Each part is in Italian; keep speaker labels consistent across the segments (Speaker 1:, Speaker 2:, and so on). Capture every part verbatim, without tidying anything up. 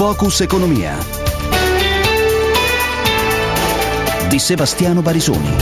Speaker 1: Focus Economia di Sebastiano Barisoni.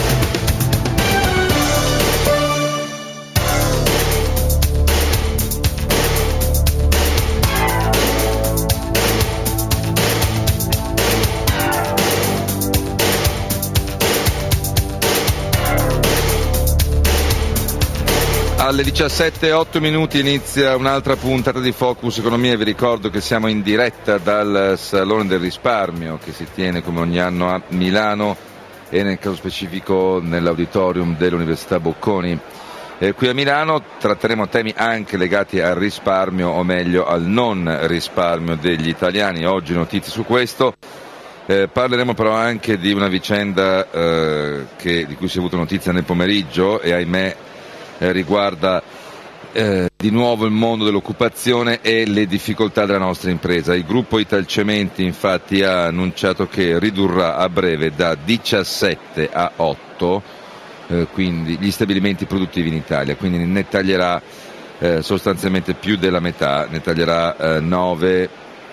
Speaker 2: Alle diciassette e otto minuti inizia un'altra puntata di Focus Economia. Vi ricordo che siamo in diretta dal Salone del Risparmio che si tiene come ogni anno a Milano e nel caso specifico nell'auditorium dell'Università Bocconi. Eh, qui a Milano tratteremo temi anche legati al risparmio, o meglio al non risparmio degli italiani. Oggi notizie su questo. Eh, parleremo però anche di una vicenda eh, che, di cui si è avuto notizia nel pomeriggio e ahimè Eh, riguarda eh, di nuovo il mondo dell'occupazione e le difficoltà della nostra impresa. Il gruppo Italcementi infatti ha annunciato che ridurrà a breve da diciassette a otto eh, quindi gli stabilimenti produttivi in Italia, quindi ne taglierà eh, sostanzialmente più della metà, ne taglierà eh, nove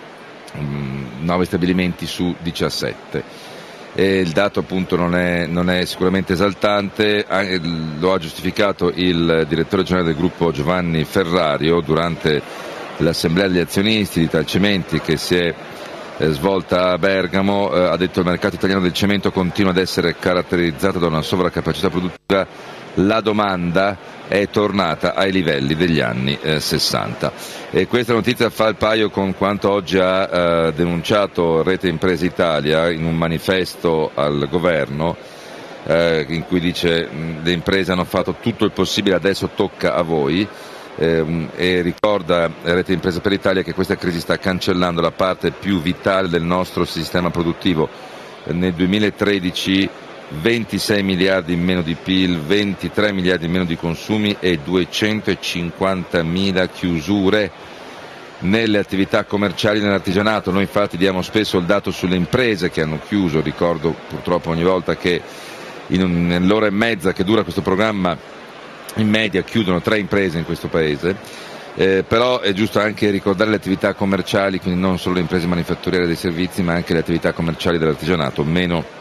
Speaker 2: stabilimenti su diciassette. E il dato appunto non è, non è sicuramente esaltante, lo ha giustificato il direttore generale del gruppo Giovanni Ferrario durante l'assemblea degli azionisti di Italcementi che si è eh, svolta a Bergamo. Eh, ha detto: il mercato italiano del cemento continua ad essere caratterizzato da una sovracapacità produttiva, la domanda è tornata ai livelli degli anni eh, sessanta. E questa notizia fa il paio con quanto oggi ha eh, denunciato Rete Imprese Italia in un manifesto al governo eh, in cui dice: le imprese hanno fatto tutto il possibile, adesso tocca a voi. Eh, e ricorda Rete Imprese per l'Italia che questa crisi sta cancellando la parte più vitale del nostro sistema produttivo. Nel duemilatredici ventisei miliardi in meno di P I L, ventitré miliardi in meno di consumi e duecentocinquantamila chiusure nelle attività commerciali e nell'artigianato. Noi infatti diamo spesso il dato sulle imprese che hanno chiuso. Ricordo purtroppo ogni volta che in un, nell'ora e mezza che dura questo programma in media chiudono tre imprese in questo paese. Eh, però è giusto anche ricordare le attività commerciali, quindi non solo le imprese manifatturiere dei servizi ma anche le attività commerciali dell'artigianato, meno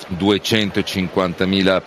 Speaker 2: duecentocinquantamila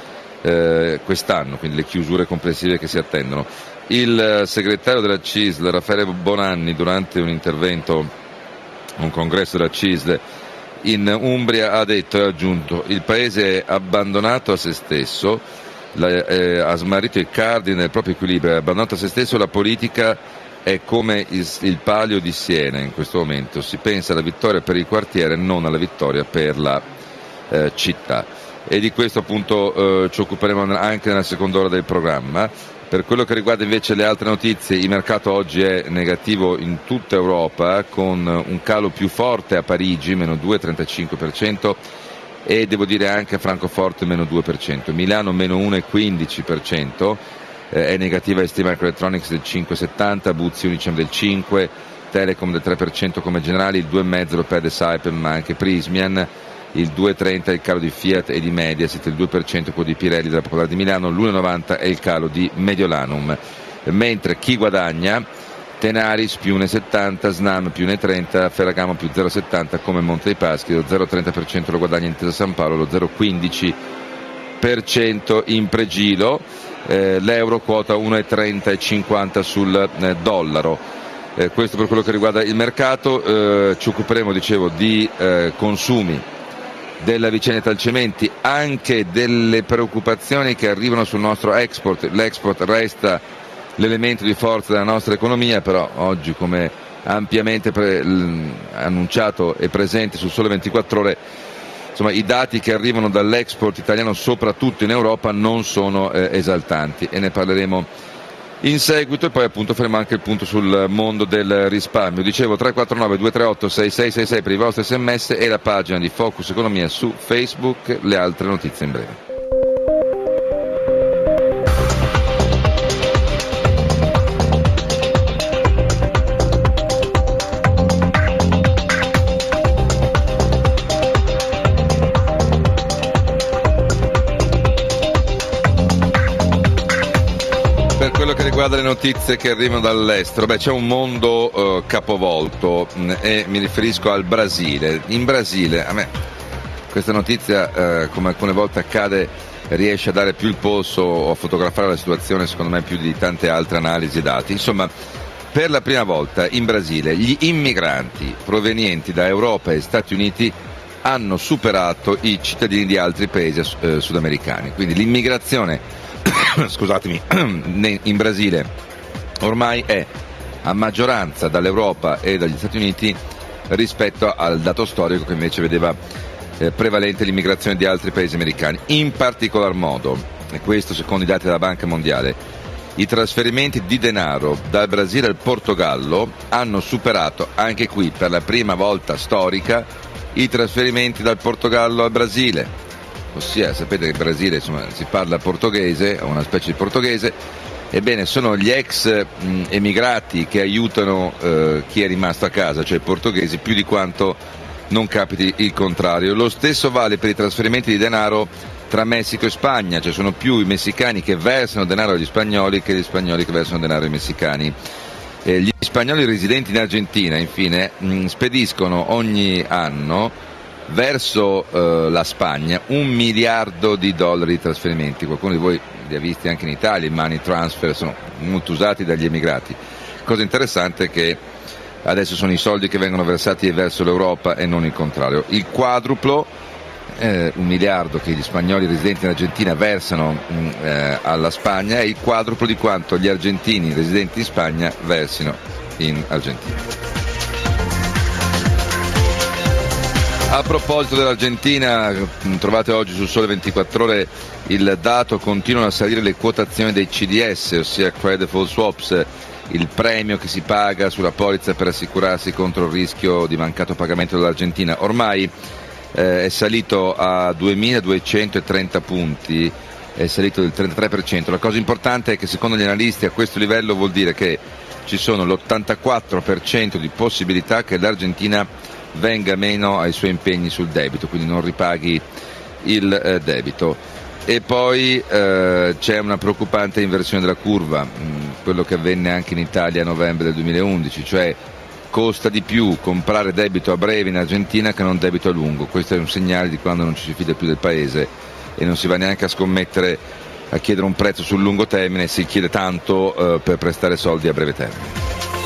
Speaker 2: eh, quest'anno, quindi le chiusure complessive che si attendono. Il eh, segretario della C I S L, Raffaele Bonanni, durante un intervento a un congresso della C I S L in Umbria ha detto e ha aggiunto: il paese è abbandonato a se stesso, la, eh, ha smarrito i cardini del proprio equilibrio, è abbandonato a se stesso, la politica è come il, il palio di Siena in questo momento, si pensa alla vittoria per il quartiere, non alla vittoria per la Eh, città. E di questo appunto eh, ci occuperemo anche nella seconda ora del programma. Per quello che riguarda invece le altre notizie, il mercato oggi è negativo in tutta Europa, con un calo più forte a Parigi, meno due virgola trentacinque per cento, e devo dire anche a Francoforte meno due per cento, Milano meno uno virgola quindici per cento, eh, è negativa Estima Microelectronics del cinque virgola settanta, Buzzi Unicem del cinque per cento, Telecom del tre per cento come generali, il due virgola cinque per cento lo perde Saipem ma anche Prismian, il due virgola trenta è il calo di Fiat e di Mediaset, il due per cento quello di Pirelli della Popolare di Milano, l'uno virgola novanta è il calo di Mediolanum. Mentre chi guadagna? Tenaris più uno virgola settanta, Snam più uno virgola trenta, Ferragamo più zero virgola settanta come Monte dei Paschi, lo zero virgola trenta per cento lo guadagna Intesa San Paolo, lo zero virgola quindici per cento in pregilo, eh, l'euro quota uno virgola trenta e cinquanta sul eh, dollaro. Eh, questo per quello che riguarda il mercato. Eh, ci occuperemo, dicevo, di eh, consumi, della vicenda Italcementi, anche delle preoccupazioni che arrivano sul nostro export. L'export resta l'elemento di forza della nostra economia, però oggi, come ampiamente pre- l- annunciato e presente su Sole ventiquattro Ore, insomma, i dati che arrivano dall'export italiano, soprattutto in Europa, non sono eh, esaltanti, e ne parleremo in seguito. E poi appunto faremo anche il punto sul mondo del risparmio. Dicevo tre quattro nove due tre otto sei sei sei sei per i vostri sms e la pagina di Focus Economia su Facebook. Le altre notizie in breve. Per quello che riguarda le notizie che arrivano dall'estero, beh, c'è un mondo uh, capovolto mh, e mi riferisco al Brasile. In Brasile, a me questa notizia, uh, come alcune volte accade, riesce a dare più il polso o a fotografare la situazione, secondo me, più di tante altre analisi e dati. Insomma, per la prima volta in Brasile gli immigranti provenienti da Europa e Stati Uniti hanno superato i cittadini di altri paesi eh, sudamericani. Quindi l'immigrazione scusatemi, in Brasile ormai è a maggioranza dall'Europa e dagli Stati Uniti rispetto al dato storico che invece vedeva eh, prevalente l'immigrazione di altri paesi americani. In particolar modo, e questo secondo i dati della Banca Mondiale, i trasferimenti di denaro dal Brasile al Portogallo hanno superato anche qui per la prima volta storica i trasferimenti dal Portogallo al Brasile. Ossia, sapete che in Brasile, insomma, si parla portoghese, una specie di portoghese, ebbene sono gli ex mh, emigrati che aiutano eh, chi è rimasto a casa, cioè i portoghesi, più di quanto non capiti il contrario. Lo stesso vale per i trasferimenti di denaro tra Messico e Spagna, cioè sono più i messicani che versano denaro agli spagnoli che gli spagnoli che versano denaro ai messicani. Eh, gli spagnoli residenti in Argentina, infine, mh, spediscono ogni anno verso eh, la Spagna un miliardo di dollari di trasferimenti. Qualcuno di voi li ha visti anche in Italia, i money transfer sono molto usati dagli emigrati. Cosa interessante è che adesso sono i soldi che vengono versati verso l'Europa e non il contrario. Il quadruplo, eh, un miliardo che gli spagnoli residenti in Argentina versano mh, eh, alla Spagna, è il quadruplo di quanto gli argentini residenti in Spagna versino in Argentina. A proposito dell'Argentina, trovate oggi sul Sole ventiquattro Ore il dato: continuano a salire le quotazioni dei C D S, ossia Credit Default Swaps, il premio che si paga sulla polizza per assicurarsi contro il rischio di mancato pagamento dell'Argentina. Ormai eh, è salito a duemiladuecentotrenta punti, è salito del trentatré per cento. La cosa importante è che secondo gli analisti a questo livello vuol dire che ci sono l'ottantaquattro per cento di possibilità che l'Argentina venga meno ai suoi impegni sul debito, quindi non ripaghi il eh, debito. E poi eh, c'è una preoccupante inversione della curva, mh, quello che avvenne anche in Italia a novembre del duemilaundici, cioè costa di più comprare debito a breve in Argentina che non debito a lungo. Questo è un segnale di quando non ci si fida più del paese e non si va neanche a scommettere, a chiedere un prezzo sul lungo termine, si chiede tanto eh, per prestare soldi a breve termine.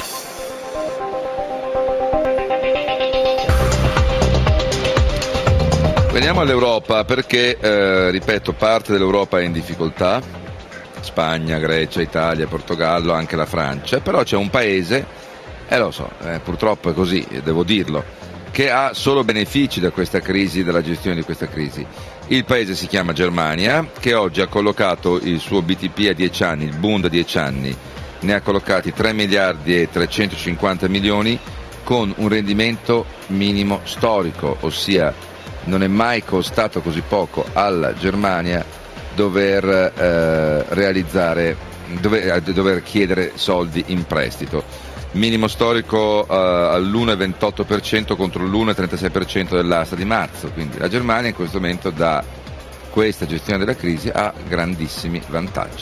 Speaker 2: Veniamo all'Europa perché, eh, ripeto, parte dell'Europa è in difficoltà, Spagna, Grecia, Italia, Portogallo, anche la Francia, però c'è un paese, e eh, lo so, eh, purtroppo è così, devo dirlo, che ha solo benefici da questa crisi, dalla gestione di questa crisi. Il paese si chiama Germania, che oggi ha collocato il suo B T P a dieci anni, il Bund a dieci anni, ne ha collocati tre miliardi e trecentocinquanta milioni con un rendimento minimo storico, ossia non è mai costato così poco alla Germania dover eh, realizzare, dover, dover chiedere soldi in prestito. Minimo storico eh, all'uno virgola ventotto per cento contro l'uno virgola trentasei per cento dell'asta di marzo, quindi la Germania in questo momento da questa gestione della crisi ha grandissimi vantaggi.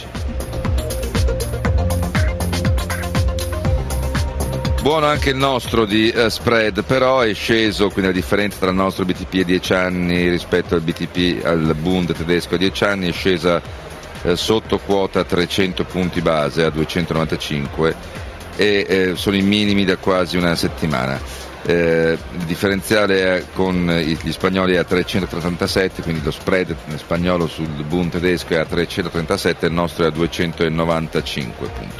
Speaker 2: Buono anche il nostro di uh, spread, però è sceso, quindi la differenza tra il nostro B T P a dieci anni rispetto al B T P, al Bund tedesco a dieci anni, è scesa uh, sotto quota trecento punti base a duecentonovantacinque e eh, sono i minimi da quasi una settimana. Eh, il differenziale con gli spagnoli è a trecentotrentasette, quindi lo spread spagnolo sul Bund tedesco è a trecentotrentasette, il nostro è a duecentonovantacinque punti.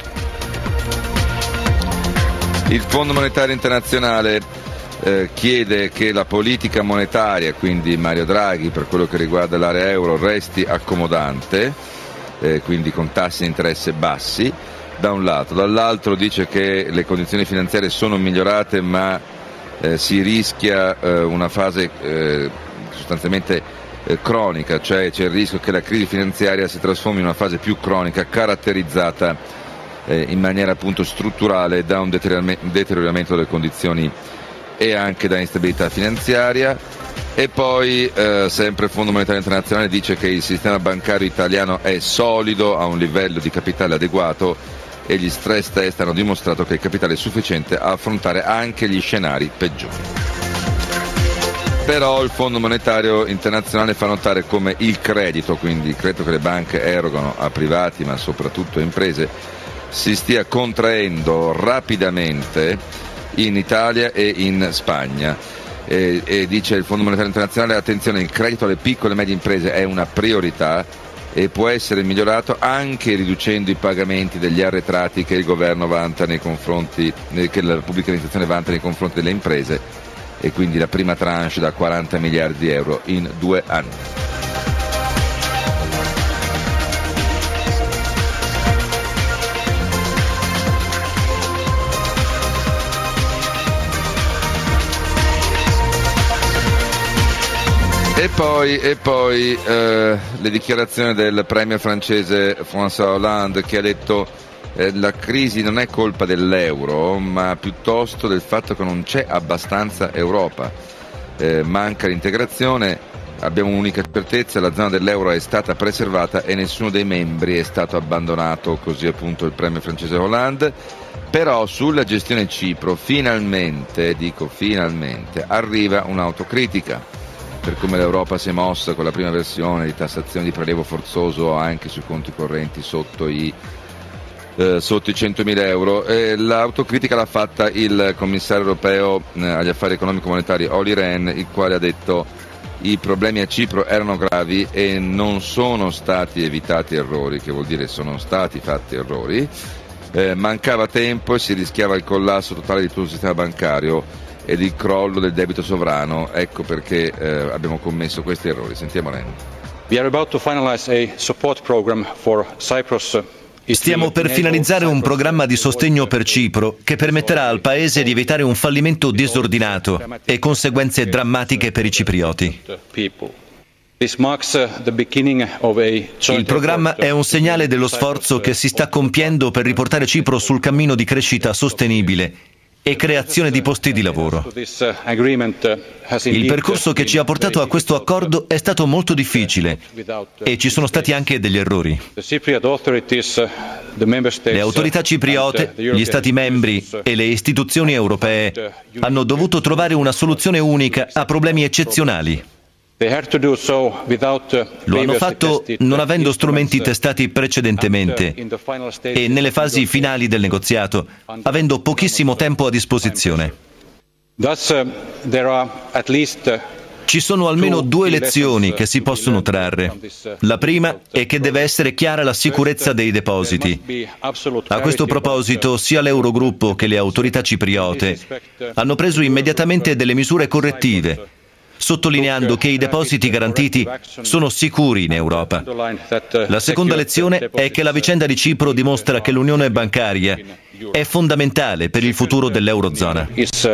Speaker 2: Il Fondo Monetario Internazionale eh, chiede che la politica monetaria, quindi Mario Draghi per quello che riguarda l'area euro, resti accomodante, eh, quindi con tassi di interesse bassi, da un lato. Dall'altro dice che le condizioni finanziarie sono migliorate, ma eh, si rischia eh, una fase eh, sostanzialmente eh, cronica, cioè c'è il rischio che la crisi finanziaria si trasformi in una fase più cronica, caratterizzata in maniera appunto strutturale da un deterioramento delle condizioni e anche da instabilità finanziaria. E poi eh, sempre il Fondo Monetario Internazionale dice che il sistema bancario italiano è solido, ha un livello di capitale adeguato e gli stress test hanno dimostrato che il capitale è sufficiente a affrontare anche gli scenari peggiori. Però il Fondo Monetario Internazionale fa notare come il credito, quindi il credito che le banche erogano a privati ma soprattutto a imprese, si stia contraendo rapidamente in Italia e in Spagna. E, e dice il Fondo Monetario Internazionale: attenzione, il credito alle piccole e medie imprese è una priorità e può essere migliorato anche riducendo i pagamenti degli arretrati che il governo vanta nei confronti, che la pubblica amministrazione vanta nei confronti delle imprese, e quindi la prima tranche da quaranta miliardi di euro in due anni. E poi, e poi eh, le dichiarazioni del premier francese François Hollande, che ha detto eh, la crisi non è colpa dell'euro, ma piuttosto del fatto che non c'è abbastanza Europa, eh, manca l'integrazione, abbiamo un'unica certezza: la zona dell'euro è stata preservata e nessuno dei membri è stato abbandonato, così appunto il premier francese Hollande. Però sulla gestione Cipro finalmente, dico finalmente, arriva un'autocritica per come l'Europa si è mossa con la prima versione di tassazione di prelievo forzoso anche sui conti correnti sotto i, eh, sotto i centomila euro. E l'autocritica l'ha fatta il commissario europeo eh, agli affari economico-monetari Olli Rehn, il quale ha detto: i problemi a Cipro erano gravi e non sono stati evitati errori, che vuol dire sono stati fatti errori, eh, mancava tempo e si rischiava il collasso totale di tutto il sistema bancario ed il crollo del debito sovrano, ecco perché eh, abbiamo commesso questi errori. Sentiamo Ren.
Speaker 3: We are about to finalize a support program for Cyprus.
Speaker 1: Stiamo per finalizzare un programma di sostegno per Cipro che permetterà al paese di evitare un fallimento disordinato e conseguenze drammatiche per i ciprioti. Il programma è un segnale dello sforzo che si sta compiendo per riportare Cipro sul cammino di crescita sostenibile e creazione di posti di lavoro. Il percorso che ci ha portato a questo accordo è stato molto difficile e ci sono stati anche degli errori. Le autorità cipriote, gli Stati membri e le istituzioni europee hanno dovuto trovare una soluzione unica a problemi eccezionali. Lo hanno fatto non avendo strumenti testati precedentemente e nelle fasi finali del negoziato, avendo pochissimo tempo a disposizione. Ci sono almeno due lezioni che si possono trarre. La prima è che deve essere chiara la sicurezza dei depositi. A questo proposito, sia l'Eurogruppo che le autorità cipriote hanno preso immediatamente delle misure correttive, sottolineando che i depositi garantiti sono sicuri in Europa. La seconda lezione è che la vicenda di Cipro dimostra che l'unione bancaria è fondamentale per il futuro dell'Eurozona.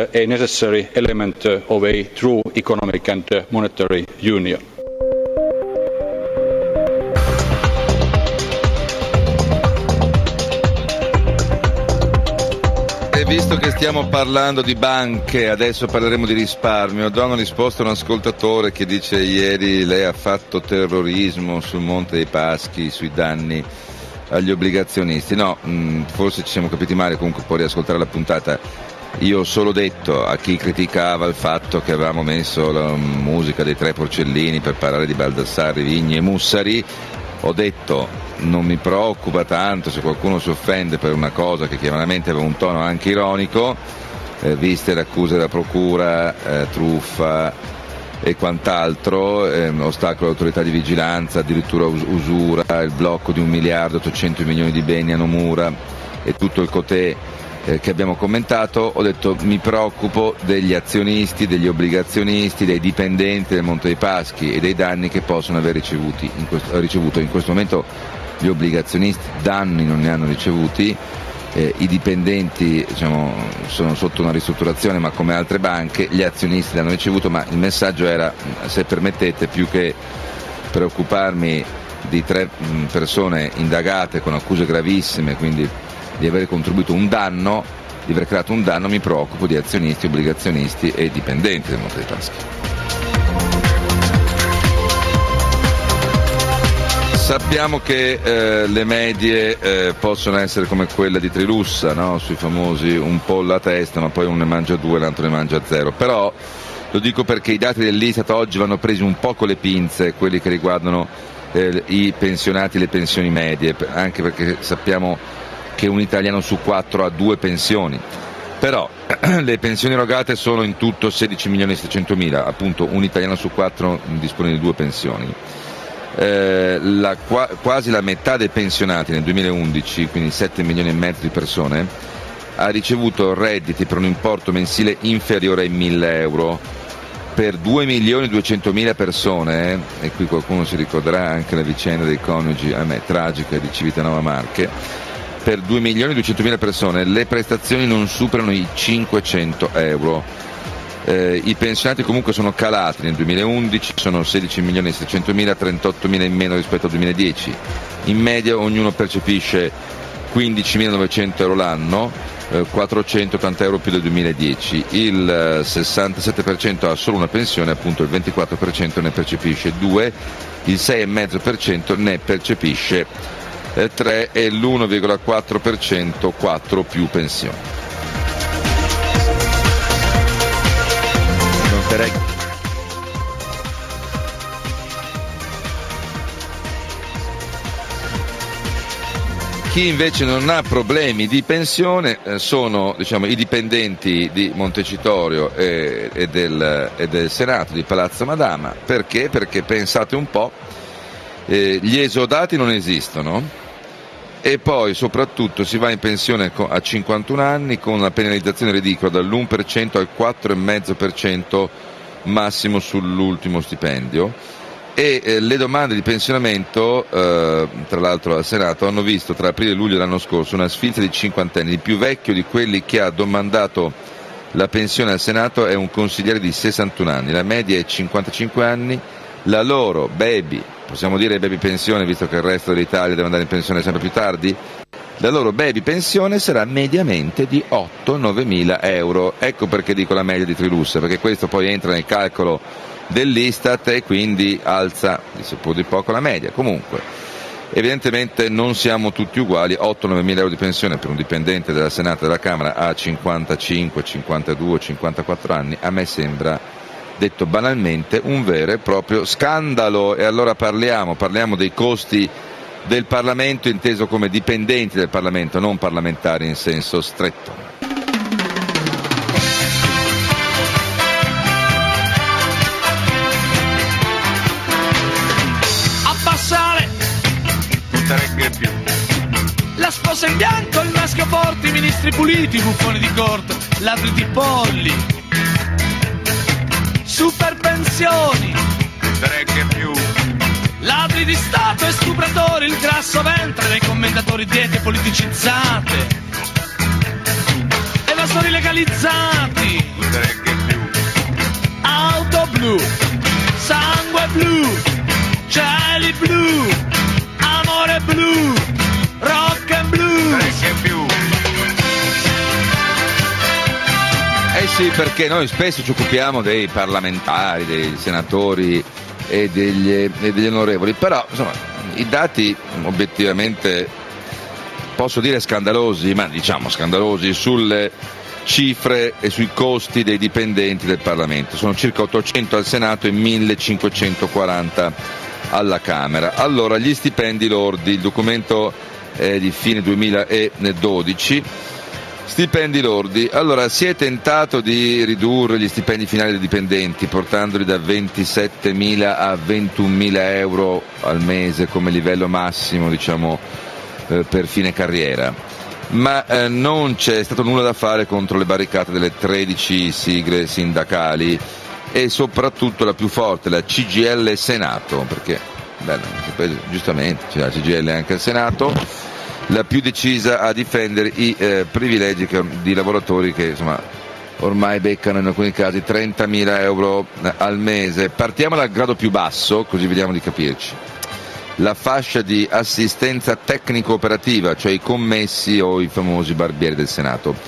Speaker 2: Visto che stiamo parlando di banche, adesso parleremo di risparmio. Do una risposta a un ascoltatore che dice: ieri lei ha fatto terrorismo sul Monte dei Paschi, sui danni agli obbligazionisti. No, mh, forse ci siamo capiti male, comunque può riascoltare la puntata. Io ho solo detto a chi criticava il fatto che avevamo messo la musica dei Tre Porcellini per parlare di Baldassarri, Vigni e Mussari, ho detto: non mi preoccupa tanto se qualcuno si offende per una cosa che chiaramente aveva un tono anche ironico, eh, viste le accuse della procura, eh, truffa e quant'altro, eh, ostacolo all'autorità di vigilanza, addirittura us- usura, il blocco di un miliardo ottocento milioni di beni a Nomura e tutto il cotè eh, che abbiamo commentato. Ho detto: mi preoccupo degli azionisti, degli obbligazionisti, dei dipendenti del Monte dei Paschi e dei danni che possono aver ricevuti in questo, ricevuto. In questo momento gli obbligazionisti danni non ne hanno ricevuti, eh, i dipendenti diciamo, sono sotto una ristrutturazione ma come altre banche, gli azionisti li hanno ricevuto, ma il messaggio era, se permettete, più che preoccuparmi di tre persone indagate con accuse gravissime, quindi di aver contribuito un danno, di aver creato un danno, mi preoccupo di azionisti, obbligazionisti e dipendenti del Monte dei Paschi. Sappiamo che eh, le medie eh, possono essere come quella di Trilussa, no? Sui famosi un po' la testa, ma poi uno ne mangia due e l'altro ne mangia zero. Però lo dico perché i dati dell'Istat oggi vanno presi un po' con le pinze, quelli che riguardano eh, i pensionati e le pensioni medie, anche perché sappiamo che un italiano su quattro ha due pensioni. Però le pensioni erogate sono in tutto sedici milioni e seicentomila, appunto un italiano su quattro dispone di due pensioni. Eh, la, qua, quasi la metà dei pensionati nel duemilaundici, quindi sette milioni e mezzo di persone, ha ricevuto redditi per un importo mensile inferiore ai mille euro. Per due milioni e duecentomila persone, eh, e qui qualcuno si ricorderà anche la vicenda dei coniugi, a me tragica, di Civitanova Marche, per due milioni e duecentomila persone le prestazioni non superano i cinquecento euro. Eh, I pensionati comunque sono calati nel duemilaundici, sono sedici milioni e seicentomila, trentottomila in meno rispetto al duemiladieci. In media ognuno percepisce quindicimilanovecento euro l'anno, eh, quattrocentottanta euro più del duemiladieci. Il eh, sessantasette per cento ha solo una pensione, appunto il ventiquattro per cento ne percepisce due, il sei virgola cinque per cento ne percepisce eh, tre e l'uno virgola quattro per cento quattro più pensioni. Chi invece non ha problemi di pensione eh, sono, diciamo, i dipendenti di Montecitorio e, e, del, e del Senato di Palazzo Madama. Perché? Perché pensate un po', eh, gli esodati non esistono e poi soprattutto si va in pensione a cinquantuno anni con una penalizzazione ridicola dall'uno per cento al quattro virgola cinque per cento massimo sull'ultimo stipendio. E eh, le domande di pensionamento, eh, tra l'altro al Senato, hanno visto tra aprile e luglio dell'anno scorso una sfilza di cinquantenni. Il più vecchio di quelli che ha domandato la pensione al Senato è un consigliere di sessantuno anni, la media è cinquantacinque anni, la loro baby, possiamo dire baby pensione visto che il resto dell'Italia deve andare in pensione sempre più tardi, la loro baby pensione sarà mediamente di otto nove mila euro. Ecco perché dico la media di Trilussa, perché questo poi entra nel calcolo dell'Istat e quindi alza di seppur di poco la media. Comunque evidentemente non siamo tutti uguali. Otto nove mila euro di pensione per un dipendente della Senato e della Camera a cinquantacinque, cinquantadue, cinquantaquattro anni a me sembra, detto banalmente, un vero e proprio scandalo. E allora parliamo parliamo dei costi del Parlamento inteso come dipendenti del Parlamento, non parlamentari in senso stretto.
Speaker 4: Abbassare
Speaker 2: Tutta regge più.
Speaker 4: la sposa in bianco, il maschio forte, i ministri puliti, i buffoni di corte, ladri di polli, super pensioni,
Speaker 2: Tutta regge più.
Speaker 4: ladri di Stato e stupratori, il grasso ventre dei commentatori, diete politicizzate, evasori legalizzati,
Speaker 2: Tutta regge più.
Speaker 4: auto blu, sangue blu, cieli blu, amore blu, rock and blues.
Speaker 2: Regge più. Eh sì, perché noi spesso ci occupiamo dei parlamentari, dei senatori e degli, e degli onorevoli, però insomma i dati obiettivamente posso dire scandalosi, ma diciamo scandalosi sulle cifre e sui costi dei dipendenti del Parlamento. Sono circa ottocento al Senato e millecinquecentoquaranta alla Camera. Allora, gli stipendi lordi, il documento è di fine duemiladodici. Stipendi lordi. Allora, si è tentato di ridurre gli stipendi finali dei dipendenti, portandoli da ventisettemila a ventunomila euro al mese come livello massimo, diciamo, eh, per fine carriera. Ma eh, non c'è stato nulla da fare contro le barricate delle tredici sigle sindacali e soprattutto la più forte, la C G I L Senato, perché, bello, giustamente c'è la C G I L anche al Senato, la più decisa a difendere i eh, privilegi che, di lavoratori che insomma ormai beccano in alcuni casi trentamila euro al mese. Partiamo dal grado più basso, così vediamo di capirci. La fascia di assistenza tecnico-operativa, cioè i commessi o i famosi barbieri del Senato.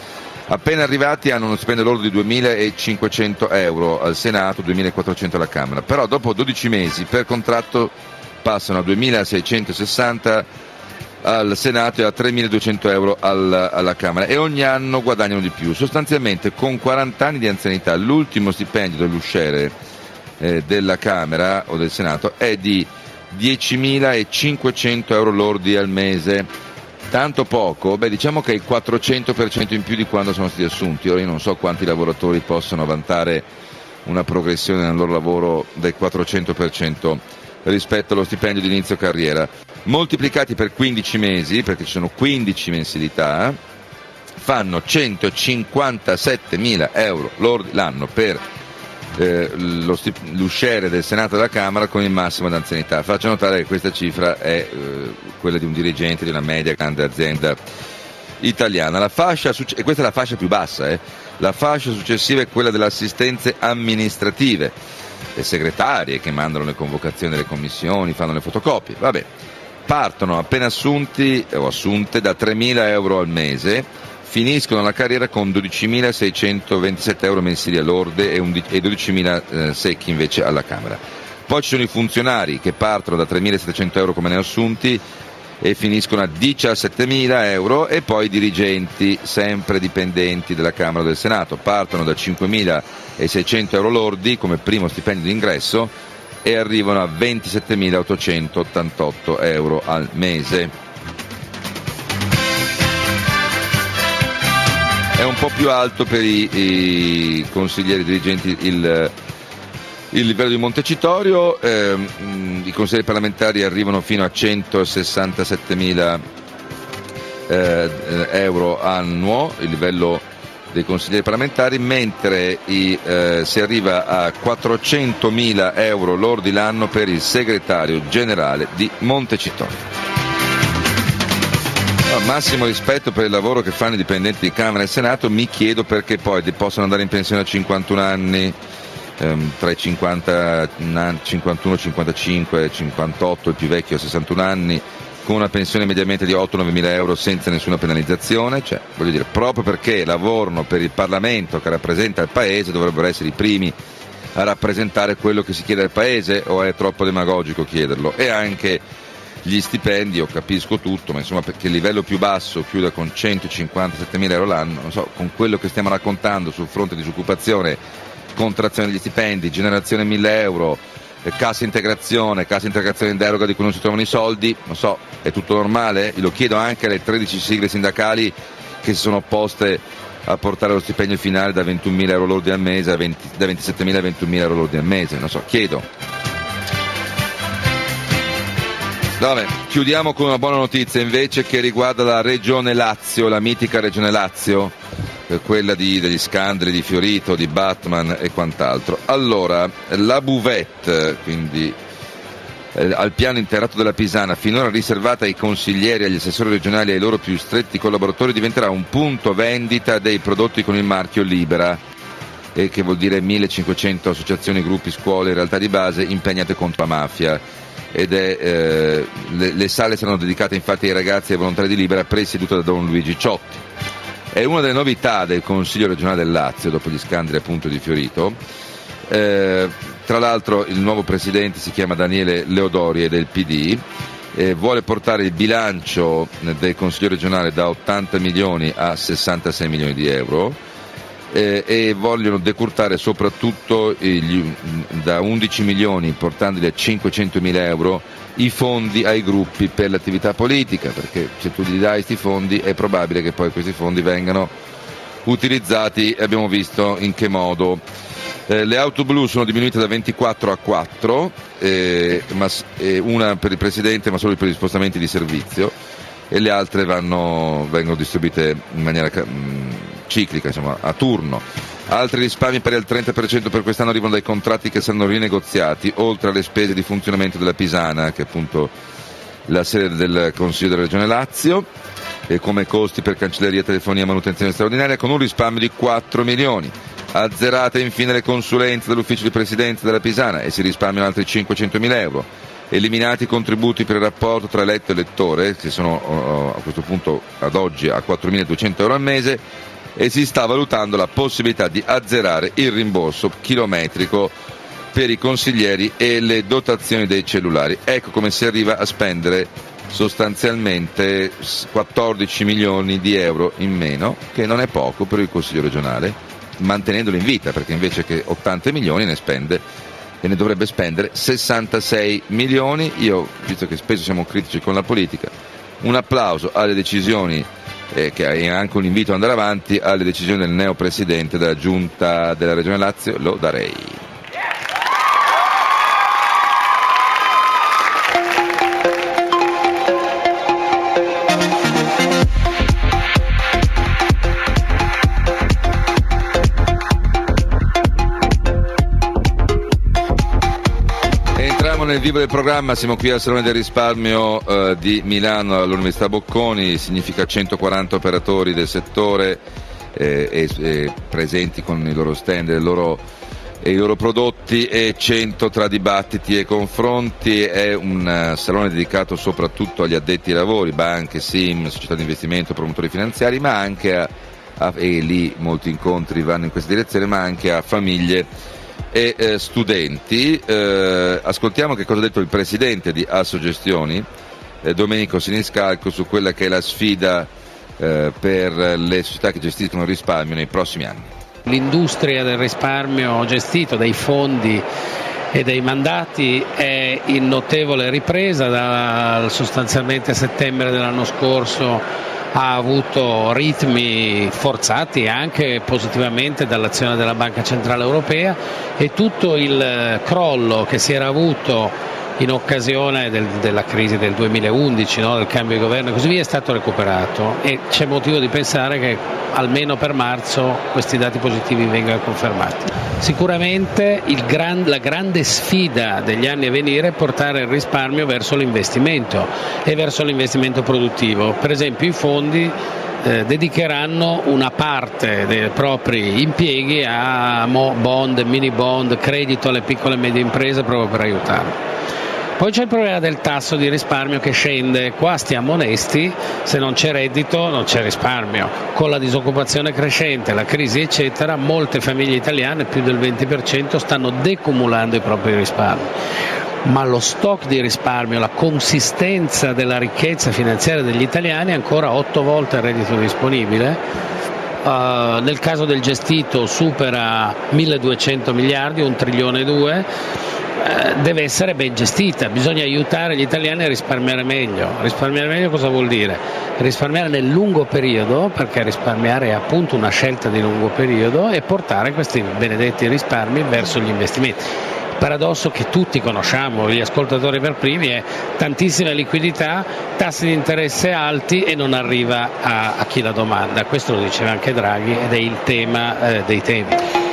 Speaker 2: Appena arrivati hanno uno stipendio lordo di duemilacinquecento euro al Senato, duemilaquattrocento alla Camera, però dopo dodici mesi per contratto passano a duemilaseicentosessanta al Senato e a tremiladuecento euro al, alla Camera, e ogni anno guadagnano di più. Sostanzialmente con quaranta anni di anzianità l'ultimo stipendio dell'usciere eh, della Camera o del Senato è di diecimilacinquecento euro lordi al mese. Tanto poco? Beh, diciamo che è il quattrocento per cento in più di quando sono stati assunti. Ora io non so quanti lavoratori possono vantare una progressione nel loro lavoro del quattrocento per cento rispetto allo stipendio di inizio carriera. Moltiplicati per quindici mesi, perché ci sono quindici mensilità, fanno centocinquantasettemila euro lordi l'anno per eh, lo stip- l'usciere del Senato e della Camera con il massimo d'anzianità. Faccio notare che questa cifra è eh, quella di un dirigente di una media grande azienda italiana. La fascia, e questa è la fascia più bassa, eh. La fascia successiva è quella delle assistenze amministrative, le segretarie che mandano le convocazioni delle commissioni, fanno le fotocopie, vabbè, partono appena assunti o assunte da tremila euro al mese, finiscono la carriera con dodicimilaseicentoventisette euro mensili all'orde e dodicimila eh, secchi invece alla Camera. Poi ci sono i funzionari che partono da tremilasettecento euro come neoassunti e finiscono a diciassettemila euro, e poi i dirigenti sempre dipendenti della Camera o del Senato partono da cinquemilaseicento euro lordi come primo stipendio d'ingresso e arrivano a ventisettemilaottocentottantotto euro al mese. È un po' più alto per i, i consiglieri dirigenti il, il livello di Montecitorio, eh, i consiglieri parlamentari arrivano fino a centosessantasettemila eh, euro annuo, il livello dei consiglieri parlamentari, mentre i, eh, si arriva a quattrocentomila euro lordi l'anno per il segretario generale di Montecitorio. No, massimo rispetto per il lavoro che fanno i dipendenti di Camera e Senato, mi chiedo perché poi possono andare in pensione a cinquantuno anni, ehm, tra i cinquanta, cinquantuno, cinquantacinque, cinquantotto, il più vecchio a sessantuno anni, con una pensione mediamente di otto nove mila euro senza nessuna penalizzazione. Cioè, voglio dire, proprio perché lavorano per il Parlamento che rappresenta il Paese, dovrebbero essere i primi a rappresentare quello che si chiede al Paese, o è troppo demagogico chiederlo? E anche gli stipendi, io capisco tutto, ma insomma, perché il livello più basso chiuda con centocinquantasettemila euro l'anno, non so, con quello che stiamo raccontando sul fronte di disoccupazione, contrazione degli stipendi, generazione mille euro, cassa integrazione, cassa integrazione in deroga di cui non si trovano i soldi, non so, è tutto normale? Io lo chiedo anche alle tredici sigle sindacali che si sono opposte a portare lo stipendio finale da ventunomila euro lordi al mese a venti, da ventisettemila a ventunomila euro lordi al mese, non so, chiedo. Vabbè, chiudiamo con una buona notizia invece che riguarda la regione Lazio, la mitica regione Lazio, quella di, degli scandali di Fiorito, di Batman e quant'altro. Allora, la buvette, quindi eh, al piano interrato della Pisana, finora riservata ai consiglieri, agli assessori regionali e ai loro più stretti collaboratori, diventerà un punto vendita dei prodotti con il marchio Libera, e che vuol dire millecinquecento associazioni, gruppi, scuole, realtà di base impegnate contro la mafia. Ed è, eh, le, le sale saranno dedicate infatti ai ragazzi e ai volontari di Libera, presieduta da Don Luigi Ciotti. È una delle novità del Consiglio regionale del Lazio dopo gli scandali appunto di Fiorito. Eh, tra l'altro il nuovo presidente si chiama Daniele Leodori, è del P D, eh, vuole portare il bilancio del Consiglio regionale da ottanta milioni a sessantasei milioni di euro, eh, e vogliono decurtare soprattutto gli, da undici milioni, portandoli a cinquecentomila euro, i fondi ai gruppi per l'attività politica, perché se tu gli dai questi fondi è probabile che poi questi fondi vengano utilizzati, e abbiamo visto in che modo. Eh, le auto blu sono diminuite da ventiquattro a quattro, eh, ma, eh, una per il Presidente ma solo per gli spostamenti di servizio, e le altre vanno, vengono distribuite in maniera mh, ciclica, insomma, a turno. Altri risparmi per il trenta per cento per quest'anno arrivano dai contratti che saranno rinegoziati, oltre alle spese di funzionamento della Pisana, che è appunto la sede del Consiglio della Regione Lazio, e come costi per cancelleria, telefonia e manutenzione straordinaria, con un risparmio di quattro milioni. Azzerate infine le consulenze dell'ufficio di presidenza della Pisana e si risparmiano altri cinquecentomila euro. Eliminati i contributi per il rapporto tra eletto e elettore, che sono uh, a questo punto ad oggi a quattromiladuecento euro al mese, e si sta valutando la possibilità di azzerare il rimborso chilometrico per i consiglieri e le dotazioni dei cellulari. Ecco come si arriva a spendere sostanzialmente quattordici milioni di euro in meno, che non è poco per il Consiglio regionale, mantenendolo in vita, perché invece che ottanta milioni ne spende e ne dovrebbe spendere sessantasei milioni. Io, visto che spesso siamo critici con la politica, un applauso alle decisioni, eh, che è anche un invito ad andare avanti, alle decisioni del neopresidente della giunta della Regione Lazio, lo darei. Nel vivo del programma siamo qui al Salone del Risparmio eh, di Milano all'Università Bocconi. Significa centoquaranta operatori del settore eh, e, e presenti con i loro stand e, loro, e i loro prodotti, e cento tra dibattiti e confronti. È un uh, salone dedicato soprattutto agli addetti ai lavori, banche, SIM, società di investimento, promotori finanziari, ma anche a, a e lì molti incontri vanno in questa direzione, ma anche a famiglie e eh, studenti. Eh, ascoltiamo che cosa ha detto il presidente di Assogestioni, eh, Domenico Siniscalco, su quella che è la sfida eh, per le società che gestiscono il risparmio nei prossimi anni.
Speaker 5: L'industria del risparmio gestito dai fondi e dei mandati è in notevole ripresa. Da sostanzialmente settembre dell'anno scorso ha avuto ritmi forzati anche positivamente dall'azione della Banca Centrale Europea, e tutto il crollo che si era avuto in occasione del, della crisi del duemilaundici, no, del cambio di governo e così via, è stato recuperato, e c'è motivo di pensare che almeno per marzo questi dati positivi vengano confermati. Sicuramente il gran, la grande sfida degli anni a venire è portare il risparmio verso l'investimento e verso l'investimento produttivo. Per esempio i fondi eh, dedicheranno una parte dei propri impieghi a bond, mini bond, credito alle piccole e medie imprese proprio per aiutarle. Poi c'è il problema del tasso di risparmio che scende. Qua stiamo onesti, se non c'è reddito non c'è risparmio. Con la disoccupazione crescente, la crisi eccetera, molte famiglie italiane, più del venti per cento, stanno decumulando i propri risparmi. Ma lo stock di risparmio, la consistenza della ricchezza finanziaria degli italiani è ancora otto volte il reddito disponibile. Uh, nel caso del gestito supera milleduecento miliardi, un trilione e due. Deve essere ben gestita, bisogna aiutare gli italiani a risparmiare meglio. Risparmiare meglio cosa vuol dire? Risparmiare nel lungo periodo, perché risparmiare è appunto una scelta di lungo periodo, e portare questi benedetti risparmi verso gli investimenti. Il paradosso che tutti conosciamo, gli ascoltatori per primi, è tantissima liquidità, tassi di interesse alti e non arriva a, a chi la domanda. Questo lo diceva anche Draghi ed è il tema eh, dei temi.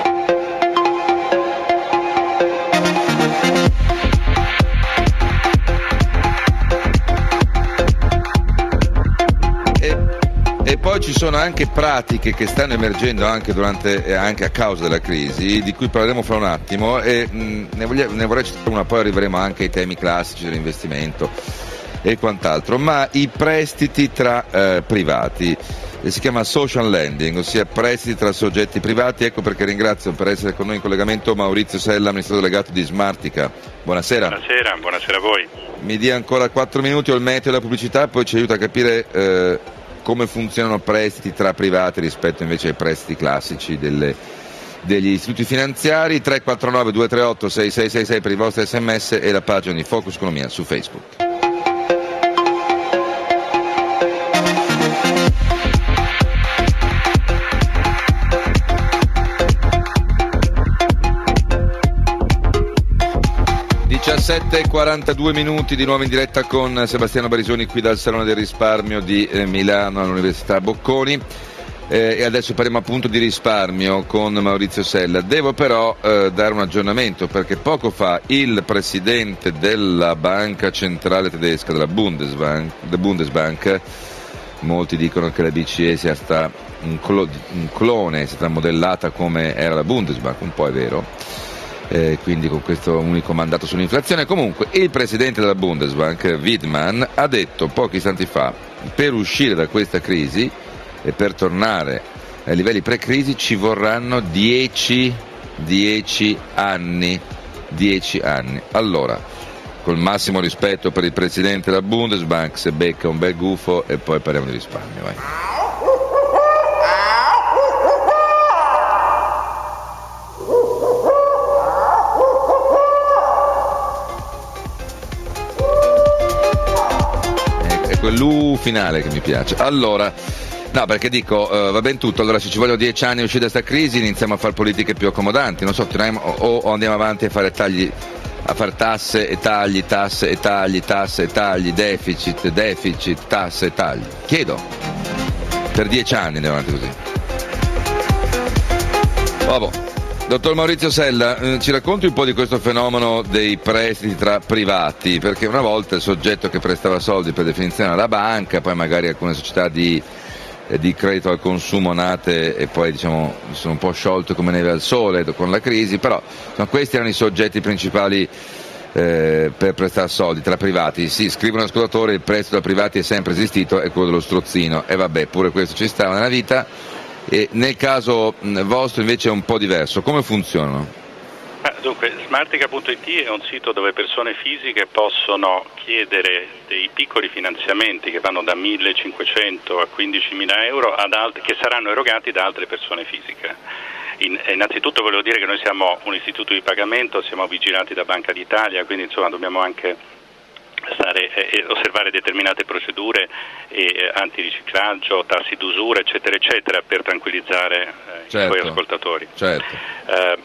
Speaker 2: Poi ci sono anche pratiche che stanno emergendo anche, durante, eh, anche a causa della crisi, di cui parleremo fra un attimo, e mh, ne, voglio, ne vorrei citare una, poi arriveremo anche ai temi classici dell'investimento e quant'altro. Ma i prestiti tra eh, privati, eh, si chiama social lending, ossia prestiti tra soggetti privati. Ecco perché ringrazio per essere con noi in collegamento Maurizio Sella, amministratore delegato di Smartica. Buonasera.
Speaker 6: Buonasera, buonasera a voi.
Speaker 2: Mi dia ancora quattro minuti o il meteo e la pubblicità, poi ci aiuta a capire eh, come funzionano prestiti tra privati rispetto invece ai prestiti classici delle, degli istituti finanziari. Tre quattro nove due tre otto sei sei sei sei per i vostri sms e la pagina di Focus Economia su Facebook. diciassette e quarantadue minuti di nuovo in diretta con Sebastiano Barisoni qui dal Salone del Risparmio di eh, Milano all'Università Bocconi, eh, e adesso parliamo appunto di risparmio con Maurizio Sella. Devo però eh, dare un aggiornamento, perché poco fa il presidente della Banca Centrale Tedesca, della Bundesbank, der Bundesbank, molti dicono che la B C E sia stata un, clo- un clone, è stata modellata come era la Bundesbank, un po' è vero. Eh, quindi con questo unico mandato sull'inflazione. Comunque il presidente della Bundesbank, Wiedmann, ha detto pochi istanti fa, per uscire da questa crisi e per tornare ai livelli pre-crisi ci vorranno dieci anni. dieci anni. Allora, col massimo rispetto per il presidente della Bundesbank, se becca un bel gufo e poi parliamo di risparmio, vai. È quell'u finale che mi piace. Allora, no, perché dico, uh, va ben tutto, allora se ci vogliono dieci anni a uscire da questa crisi iniziamo a fare politiche più accomodanti, non so, o, o andiamo avanti a fare tagli, a fare tasse e tagli, tasse e tagli, tasse e tagli, deficit, deficit, tasse e tagli. Chiedo, per dieci anni andiamo avanti così. Vabbè. Dottor Maurizio Sella, eh, ci racconti un po' di questo fenomeno dei prestiti tra privati, perché una volta il soggetto che prestava soldi per definizione alla banca, poi magari alcune società di, eh, di credito al consumo nate e poi diciamo sono un po' sciolte come neve al sole con la crisi, però insomma, questi erano i soggetti principali eh, per prestare soldi tra privati. Sì, scrive un ascoltatore, il prestito da privati è sempre esistito, è quello dello strozzino, e vabbè, pure questo ci stava nella vita. E nel caso vostro invece è un po' diverso, come funzionano?
Speaker 6: Dunque, smartica punto it è un sito dove persone fisiche possono chiedere dei piccoli finanziamenti che vanno da millecinquecento a quindicimila euro ad alt- che saranno erogati da altre persone fisiche. In, innanzitutto volevo dire che noi siamo un istituto di pagamento, siamo vigilati da Banca d'Italia, quindi insomma dobbiamo anche stare e osservare determinate procedure e antiriciclaggio, tassi d'usura eccetera eccetera per tranquillizzare eh, certo, i suoi ascoltatori.
Speaker 2: Certo.
Speaker 6: Eh,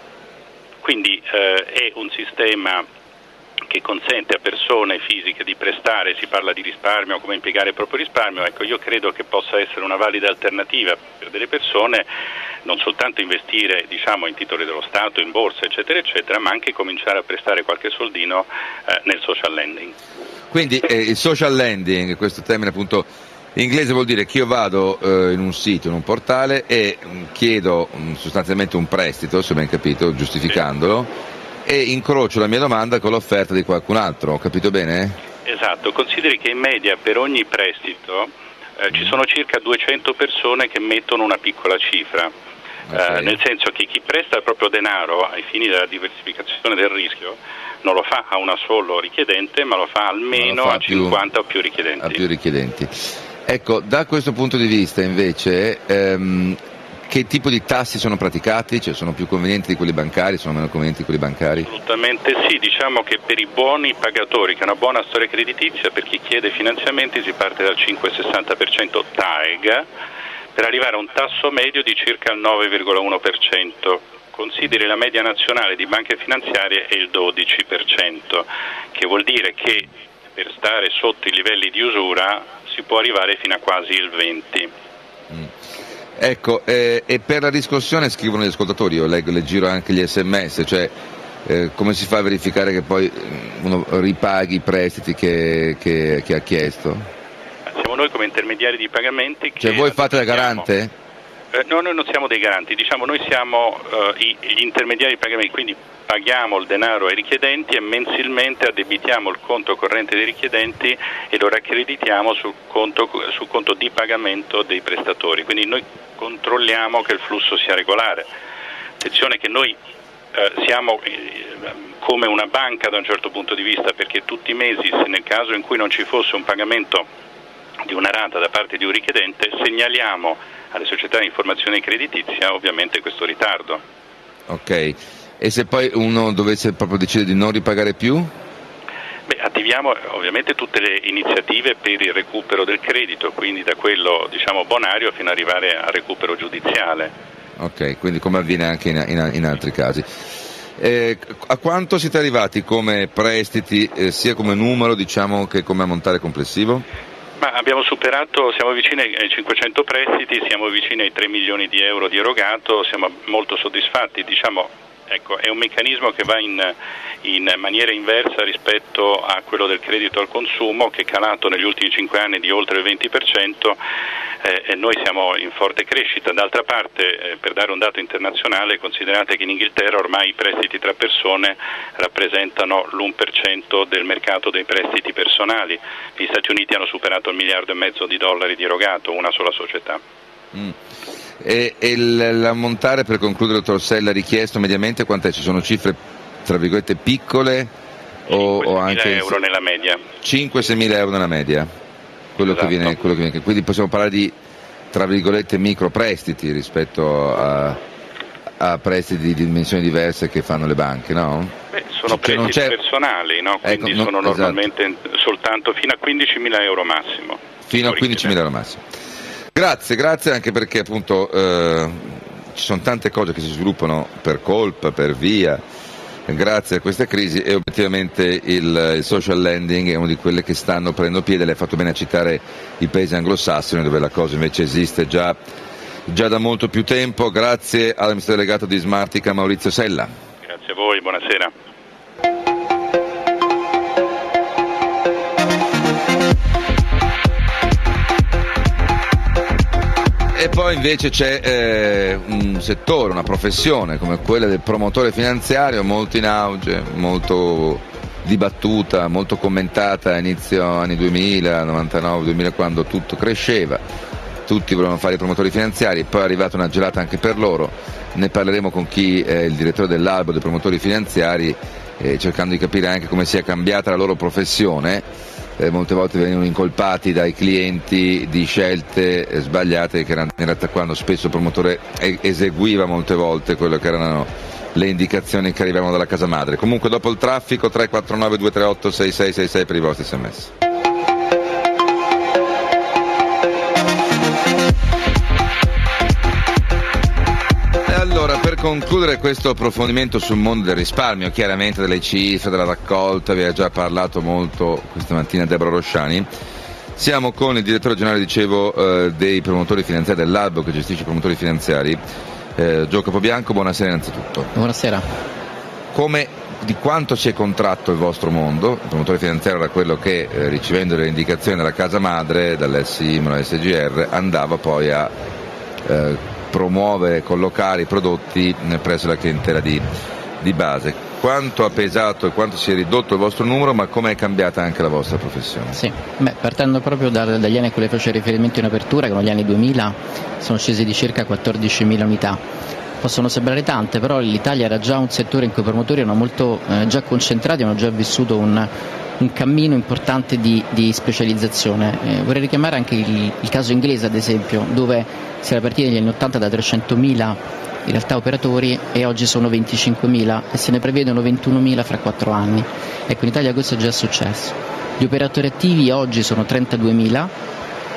Speaker 6: quindi eh, è un sistema che consente a persone fisiche di prestare, si parla di risparmio, come impiegare il proprio risparmio, ecco io credo che possa essere una valida alternativa per delle persone non soltanto investire diciamo in titoli dello Stato, in borsa eccetera eccetera, ma anche cominciare a prestare qualche soldino eh, nel social lending.
Speaker 2: Quindi eh, il social lending, questo termine appunto inglese, vuol dire che io vado eh, in un sito, in un portale e mh, chiedo mh, sostanzialmente un prestito, se ben capito, giustificandolo, sì, e incrocio la mia domanda con l'offerta di qualcun altro, ho capito bene?
Speaker 6: Esatto, consideri che in media per ogni prestito eh, ci sono circa duecento persone che mettono una piccola cifra, okay. eh, nel senso che chi presta il proprio denaro ai fini della diversificazione del rischio non lo fa a una solo richiedente, ma lo fa almeno lo fa a cinquanta più, o più richiedenti.
Speaker 2: A più richiedenti. Ecco, da questo punto di vista invece, ehm, che tipo di tassi sono praticati? Cioè sono più convenienti di quelli bancari, sono meno convenienti di quelli bancari?
Speaker 6: Assolutamente sì, diciamo che per i buoni pagatori, che è una buona storia creditizia, per chi chiede finanziamenti si parte dal cinque virgola sessanta per cento T A E G per arrivare a un tasso medio di circa il nove virgola uno per cento. Consideri la media nazionale di banche finanziarie è il dodici per cento, che vuol dire che per stare sotto i livelli di usura si può arrivare fino a quasi il venti per cento.
Speaker 2: Mm. Ecco, eh, e per la riscossione scrivono gli ascoltatori, io leggo, le giro anche gli sms, cioè eh, come si fa a verificare che poi uno ripaghi i prestiti che, che, che ha chiesto?
Speaker 6: Siamo noi come intermediari di pagamenti che...
Speaker 2: Cioè voi fate da garante?
Speaker 6: Eh, no, noi non siamo dei garanti, diciamo noi siamo eh, i, gli intermediari di pagamenti, quindi paghiamo il denaro ai richiedenti e mensilmente addebitiamo il conto corrente dei richiedenti e lo raccreditiamo sul conto, sul conto di pagamento dei prestatori, quindi noi controlliamo che il flusso sia regolare. Attenzione che noi eh, siamo eh, come una banca da un certo punto di vista, perché tutti i mesi, se nel caso in cui non ci fosse un pagamento di una rata da parte di un richiedente, segnaliamo alle società di informazione creditizia ovviamente questo ritardo.
Speaker 2: Ok, e se poi uno dovesse proprio decidere di non ripagare più?
Speaker 6: Beh, attiviamo ovviamente tutte le iniziative per il recupero del credito, quindi da quello diciamo bonario fino ad arrivare al recupero giudiziale.
Speaker 2: Ok, quindi come avviene anche in, in, in altri casi. Eh, a quanto siete arrivati come prestiti, eh, sia come numero diciamo che come ammontare complessivo?
Speaker 6: Ma abbiamo superato, siamo vicini ai cinquecento prestiti, siamo vicini ai tre milioni di euro di erogato, siamo molto soddisfatti, diciamo, ecco, è un meccanismo che va in, in maniera inversa rispetto a quello del credito al consumo, che è calato negli ultimi cinque anni di oltre il venti per cento eh, e noi siamo in forte crescita. D'altra parte, eh, per dare un dato internazionale, considerate che in Inghilterra ormai i prestiti tra persone rappresentano l'uno per cento del mercato dei prestiti personali. Gli Stati Uniti hanno superato il miliardo e mezzo di dollari di erogato, una sola società.
Speaker 2: Mm. E, e l'ammontare, per concludere, dottor Sella, richiesto mediamente quant'è? Ci sono cifre tra virgolette piccole o, o anche
Speaker 6: euro nella media?
Speaker 2: cinque sei mila euro nella media, quello, esatto. che viene, quello che viene, quindi possiamo parlare di tra virgolette micro prestiti rispetto a, a prestiti di dimensioni diverse che fanno le banche, no?
Speaker 6: Beh, sono
Speaker 2: cioè,
Speaker 6: prestiti personali, no? Quindi ecco, sono no, normalmente esatto. soltanto fino a quindicimila euro massimo.
Speaker 2: Fino a quindicimila euro massimo. Grazie, grazie anche perché appunto eh, ci sono tante cose che si sviluppano per colpa, per via, grazie a questa crisi, e obiettivamente il, il social lending è una di quelle che stanno prendendo piede. Lei ha fatto bene a citare i paesi anglosassoni dove la cosa invece esiste già, già da molto più tempo. Grazie all'amministratore delegato di Smartica Maurizio Sella.
Speaker 6: Grazie a voi, buonasera.
Speaker 2: E poi invece c'è eh, un settore, una professione come quella del promotore finanziario molto in auge, molto dibattuta, molto commentata a inizio anni duemila, novantanove duemila, quando tutto cresceva, tutti volevano fare i promotori finanziari, poi è arrivata una gelata anche per loro. Ne parleremo con chi è il direttore dell'albo dei promotori finanziari, eh, cercando di capire anche come sia cambiata la loro professione. Eh, molte volte venivano incolpati dai clienti di scelte eh, sbagliate, che erano in realtà, quando spesso il promotore eseguiva molte volte quello che erano le indicazioni che arrivavano dalla casa madre. Comunque dopo il traffico tre quattro nove due tre otto sei sei sei sei per i vostri sms. Allora, per concludere questo approfondimento sul mondo del risparmio, chiaramente delle cifre, della raccolta, vi ha già parlato molto questa mattina Deborah Rosciani, siamo con il direttore generale, dicevo, eh, dei promotori finanziari, dell'albo che gestisce i promotori finanziari, eh, Gio Capobianco. Buonasera innanzitutto.
Speaker 7: Buonasera.
Speaker 2: Come, di quanto si è contratto il vostro mondo? Il promotore finanziario era quello che, eh, ricevendo le indicazioni dalla casa madre, dall'S I M, dall'S G R, andava poi a eh, promuovere, collocare i prodotti presso la clientela di, di base. Quanto ha pesato e quanto si è ridotto il vostro numero, ma come è cambiata anche la vostra professione?
Speaker 7: Sì, beh, partendo proprio da, dagli anni a cui le faccio riferimento in apertura, che erano gli anni duemila, sono scesi di circa quattordicimila unità. Possono sembrare tante, però l'Italia era già un settore in cui i promotori erano molto eh, già concentrati, hanno già vissuto un, un cammino importante di, di specializzazione. Eh, vorrei richiamare anche il, il caso inglese, ad esempio, dove si era partiti negli anni ottanta da trecentomila in realtà operatori e oggi sono venticinquemila e se ne prevedono ventunomila fra quattro anni. Ecco, in Italia questo è già successo. Gli operatori attivi oggi sono trentaduemila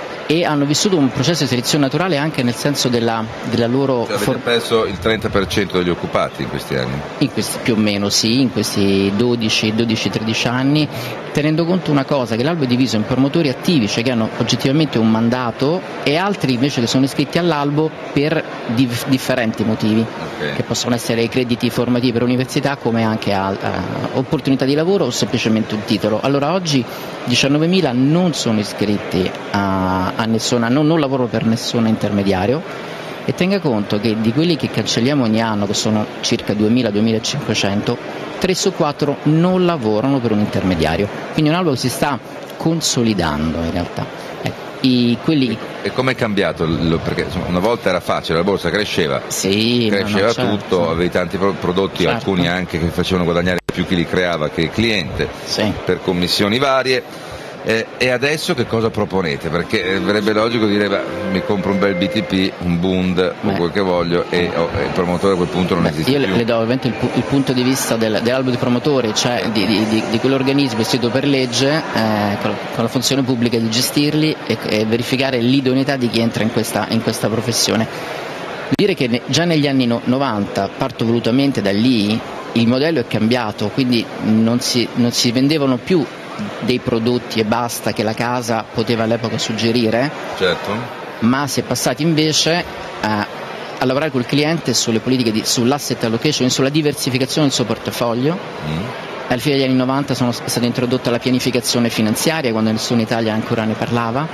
Speaker 7: e hanno vissuto un processo di selezione naturale anche nel senso della, della loro...
Speaker 2: Cioè, avete for- perso il trenta per cento degli occupati in questi anni?
Speaker 7: In questi, più o meno sì, in questi dodici tredici anni, tenendo conto una cosa, che l'albo è diviso in promotori attivi, cioè che hanno oggettivamente un mandato, e altri invece che sono iscritti all'albo per dif- differenti motivi, okay. Che possono essere crediti formativi per università, come anche a, a opportunità di lavoro o semplicemente un titolo. Allora oggi diciannovemila non sono iscritti a, a nessuna, non, non lavorano per nessun intermediario, e tenga conto che di quelli che cancelliamo ogni anno, che sono circa duemila duemilacinquecento, tre su quattro non lavorano per un intermediario, quindi è un albo che si sta consolidando in realtà. Ecco, i, quelli...
Speaker 2: E come è cambiato? Perché insomma, una volta era facile, la borsa cresceva,
Speaker 7: sì,
Speaker 2: cresceva
Speaker 7: no, no,
Speaker 2: tutto,
Speaker 7: certo.
Speaker 2: Avevi tanti prodotti, certo. Alcuni anche che facevano guadagnare più chi li creava che il cliente,
Speaker 7: sì.
Speaker 2: Per commissioni varie. Eh, e adesso che cosa proponete? Perché eh, verrebbe logico dire beh, mi compro un bel B T P, un Bund o quel che voglio, e oh, il promotore a quel punto non beh, esiste
Speaker 7: io
Speaker 2: più.
Speaker 7: Io le do ovviamente il, il punto di vista del, dell'albo di promotori, cioè di, di, di, di quell'organismo istituito per legge eh, con, con la funzione pubblica di gestirli e, e verificare l'idoneità di chi entra in questa, in questa professione. Dire che ne, già negli anni no, novanta, parto volutamente da lì, il modello è cambiato, quindi non si, non si vendevano più dei prodotti e basta che la casa poteva all'epoca suggerire,
Speaker 2: certo.
Speaker 7: Ma si è passati invece a, a lavorare col cliente sulle politiche di, sull'asset allocation, sulla diversificazione del suo portafoglio. Mm. Alla fine degli anni novanta sono, è stata introdotta la pianificazione finanziaria, quando nessuno in Italia ancora ne parlava.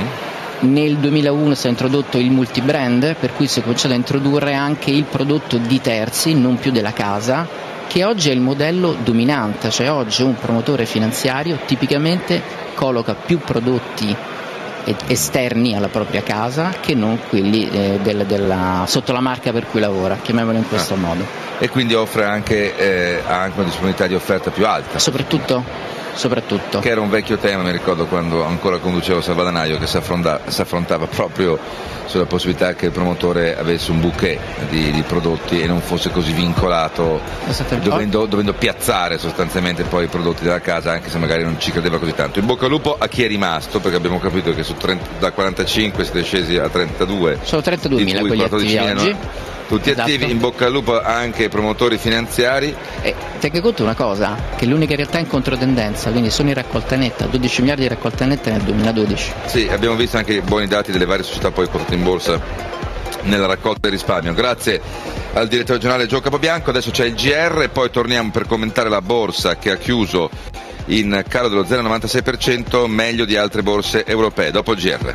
Speaker 7: Mm. Nel duemilauno si è introdotto il multibrand, per cui si è cominciato a introdurre anche il prodotto di terzi, non più della casa, che oggi è il modello dominante, cioè oggi un promotore finanziario tipicamente colloca più prodotti esterni alla propria casa che non quelli eh, del, della, sotto la marca per cui lavora, chiamiamolo in questo ah. modo.
Speaker 2: E quindi offre anche, eh, anche una disponibilità di offerta più alta.
Speaker 7: Soprattutto soprattutto.
Speaker 2: Che era un vecchio tema, mi ricordo quando ancora conducevo Salvadanaio, che si affrontava, si affrontava proprio sulla possibilità che il promotore avesse un bouquet di, di prodotti e non fosse così vincolato, dovendo, dovendo piazzare sostanzialmente poi i prodotti della casa, anche se magari non ci credeva così tanto. In bocca al lupo a chi è rimasto, perché abbiamo capito che su trenta, da quarantacinque siete scesi a trentadue.
Speaker 7: Sono trentadue mila quelli attivi oggi.
Speaker 2: No? Tutti
Speaker 7: esatto.
Speaker 2: attivi, in bocca al lupo anche ai promotori finanziari.
Speaker 7: E tenga conto una cosa, che l'unica realtà è in controtendenza, quindi sono in raccolta netta, dodici miliardi di raccolta netta nel duemiladodici.
Speaker 2: Sì, abbiamo visto anche i buoni dati delle varie società poi quotate in borsa nella raccolta del risparmio. Grazie al direttore generale Gio Capobianco. Adesso c'è il G R e poi torniamo per commentare la borsa che ha chiuso in calo dello zero virgola novantasei per cento, meglio di altre borse europee. Dopo il G R.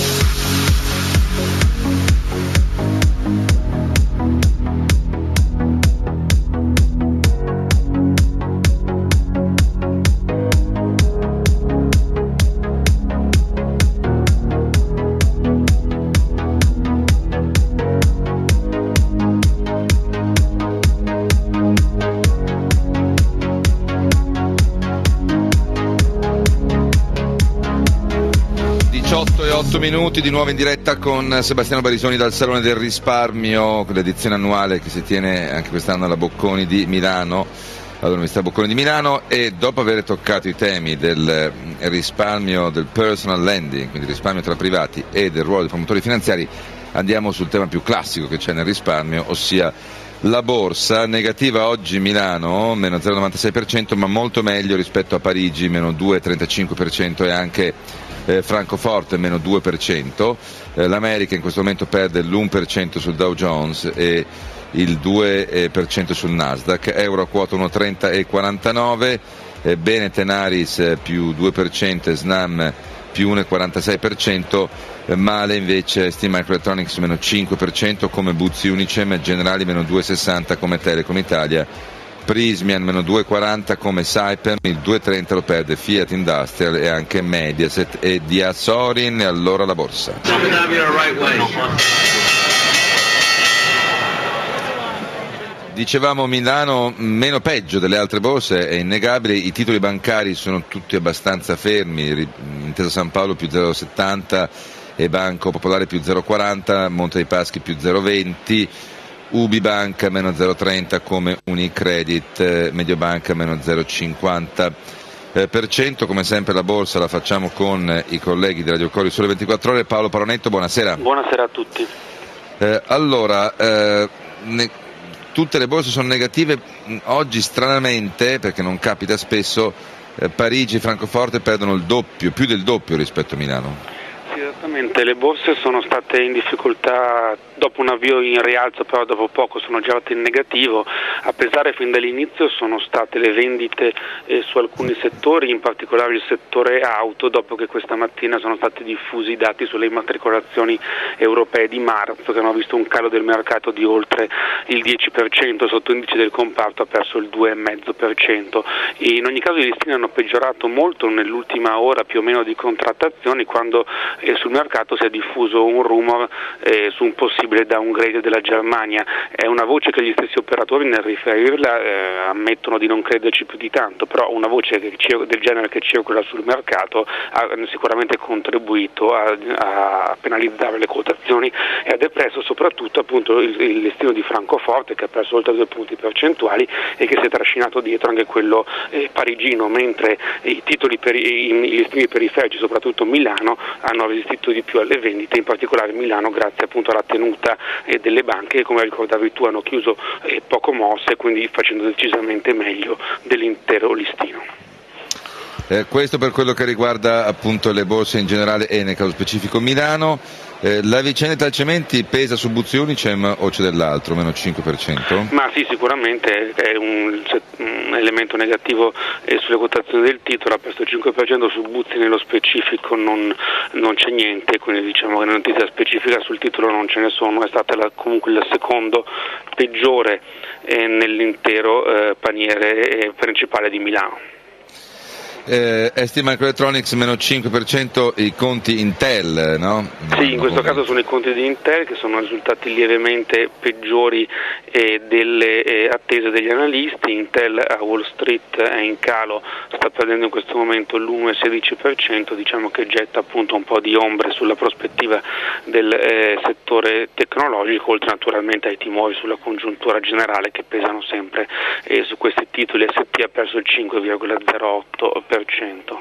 Speaker 2: otto minuti di nuovo in diretta con Sebastiano Barisoni dal Salone del Risparmio, l'edizione annuale che si tiene anche quest'anno alla Bocconi di Milano, all'Università Bocconi di Milano, e dopo aver toccato i temi del risparmio, del personal lending, quindi risparmio tra privati, e del ruolo dei promotori finanziari, andiamo sul tema più classico che c'è nel risparmio, ossia la borsa. Negativa oggi Milano, meno zero virgola novantasei per cento, ma molto meglio rispetto a Parigi, meno due virgola trentacinque per cento, e anche eh, Francoforte, meno due per cento. Eh, L'America in questo momento perde l'uno per cento sul Dow Jones e il due per cento sul Nasdaq. Euro a quota uno virgola trenta e quarantanove, eh, bene Tenaris eh, più due per cento e Snam più uno virgola quarantasei per cento, eh, male invece Steam Microelectronics meno cinque per cento, come Buzzi Unicem, Generali meno due virgola sessanta come Telecom Italia, Prismian meno due virgola quaranta come Saipem, il due virgola trenta lo perde Fiat Industrial e anche Mediaset e Diasorin. E allora la borsa. Dicevamo Milano meno peggio delle altre borse, è innegabile, i titoli bancari sono tutti abbastanza fermi, Intesa San Paolo più zero virgola settanta e Banco Popolare più zero virgola quaranta, Monte dei Paschi più zero virgola venti, Ubibank meno zero virgola trenta come Unicredit, Mediobanca meno zero virgola cinquanta per cento. Come sempre la borsa la facciamo con i colleghi di Radio Cori Sole ventiquattro Ore. Paolo Paronetto, buonasera.
Speaker 8: Buonasera a tutti.
Speaker 2: Eh, allora, eh, ne... tutte le borse sono negative oggi, stranamente, perché non capita spesso, eh, Parigi e Francoforte perdono il doppio, più del doppio rispetto a Milano.
Speaker 8: Sì, esattamente, le borse sono state in difficoltà dopo un avvio in rialzo, però dopo poco sono girate in negativo. A pesare fin dall'inizio sono state le vendite eh, su alcuni settori, in particolare il settore auto, dopo che questa mattina sono stati diffusi i dati sulle immatricolazioni europee di marzo, che hanno visto un calo del mercato di oltre il dieci per cento, sotto indice del comparto ha perso il due virgola cinque per cento. E in ogni caso i listini hanno peggiorato molto nell'ultima ora più o meno di contrattazioni, quando eh, sul mercato si è diffuso un rumor eh, su un possibile downgrade della Germania. È una voce che gli stessi operatori nel riferirla eh, ammettono di non crederci più di tanto, però una voce che, del genere che circola sul mercato ha sicuramente contribuito a, a penalizzare le quotazioni e ha depresso soprattutto appunto il, il listino di Francoforte, che ha perso oltre due punti percentuali e che si è trascinato dietro anche quello eh, parigino, mentre i titoli per i, i listini periferici, soprattutto Milano, hanno resistito di più alle vendite, in particolare Milano grazie appunto alla tenuta e delle banche che, come ricordavi tu, hanno chiuso eh, poco mosse, quindi facendo decisamente meglio dell'intero listino.
Speaker 2: Eh, questo per quello che riguarda appunto le borse in generale e nel caso specifico Milano. Eh, la vicenda Italcementi pesa su Buzzi Unicem o c'è dell'altro, meno cinque per cento?
Speaker 8: Ma sì, sicuramente è un, un elemento negativo eh, sulle quotazioni del titolo, ha perso il cinque per cento, su Buzzi nello specifico non, non c'è niente, quindi diciamo che la notizia specifica sul titolo non ce ne sono, è stata la, comunque il secondo peggiore eh, nell'intero eh, paniere eh, principale di Milano.
Speaker 2: Eh, St Microelectronics meno cinque per cento i conti Intel, no?
Speaker 8: Sì, in questo caso sono i conti di Intel che sono risultati lievemente peggiori eh, delle eh, attese degli analisti. Intel a Wall Street è in calo, sta perdendo in questo momento l'uno virgola sedici per cento, diciamo che getta appunto un po' di ombre sulla prospettiva del eh, settore tecnologico, oltre naturalmente ai timori sulla congiuntura generale che pesano sempre eh, su questi titoli. S P ha perso il cinque virgola zero otto per cento.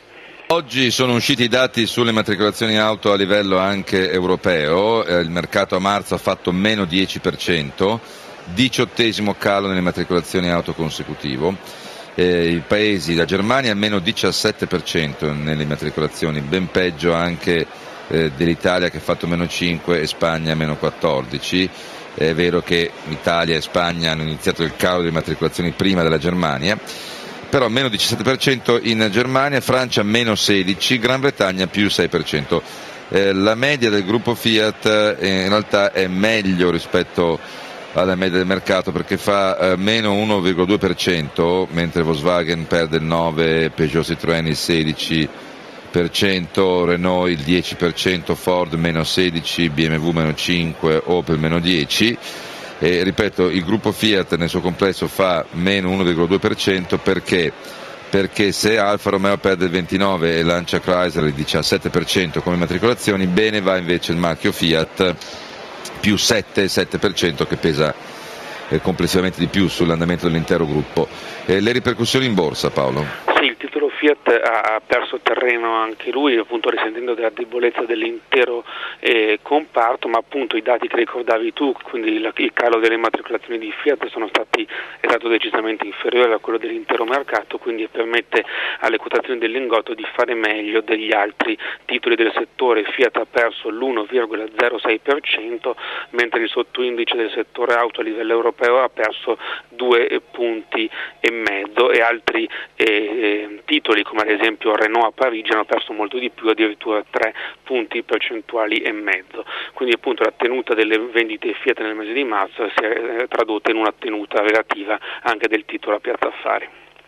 Speaker 2: Oggi sono usciti i dati sulle matricolazioni auto a livello anche europeo, eh, il mercato a marzo ha fatto meno dieci per cento, diciottesimo calo nelle matricolazioni auto consecutivo, eh, i paesi, la Germania meno diciassette per cento nelle matricolazioni, ben peggio anche eh, dell'Italia che ha fatto meno cinque e Spagna meno quattordici. È vero che Italia e Spagna hanno iniziato il calo delle matricolazioni prima della Germania, però meno diciassette per cento in Germania, Francia meno sedici, Gran Bretagna più sei per cento. Eh, la media del gruppo Fiat eh, in realtà è meglio rispetto alla media del mercato perché fa eh, meno uno virgola due per cento, mentre Volkswagen perde il nove per cento, Peugeot Citroën il sedici per cento, Renault il dieci per cento, Ford meno sedici per cento, B M W meno cinque per cento, Opel meno dieci per cento. E ripeto, il gruppo Fiat nel suo complesso fa meno uno virgola due per cento perché, perché se Alfa Romeo perde il ventinove per cento e Lancia Chrysler il diciassette per cento come matricolazioni, bene va invece il marchio Fiat più sette virgola sette per cento che pesa eh, complessivamente di più sull'andamento dell'intero gruppo. Eh, le ripercussioni in borsa, Paolo?
Speaker 8: Sì, il titolo Fiat ha, ha perso terreno anche lui, appunto risentendo della debolezza dell'intero eh, comparto, ma appunto i dati che ricordavi tu, quindi il, il calo delle matricolazioni di Fiat sono stati, è stato decisamente inferiore a quello dell'intero mercato, quindi permette alle quotazioni del lingotto di fare meglio degli altri titoli del settore. Fiat ha perso l'uno virgola zero sei per cento, mentre il sottoindice del settore auto a livello europeo ha perso due punti e mezzo e altri eh, titoli come ad esempio Renault a Parigi hanno perso molto di più, addirittura tre punti percentuali e mezzo. Quindi appunto la tenuta delle vendite Fiat nel mese di marzo si è tradotta in una tenuta relativa anche del titolo a Piazza Affari.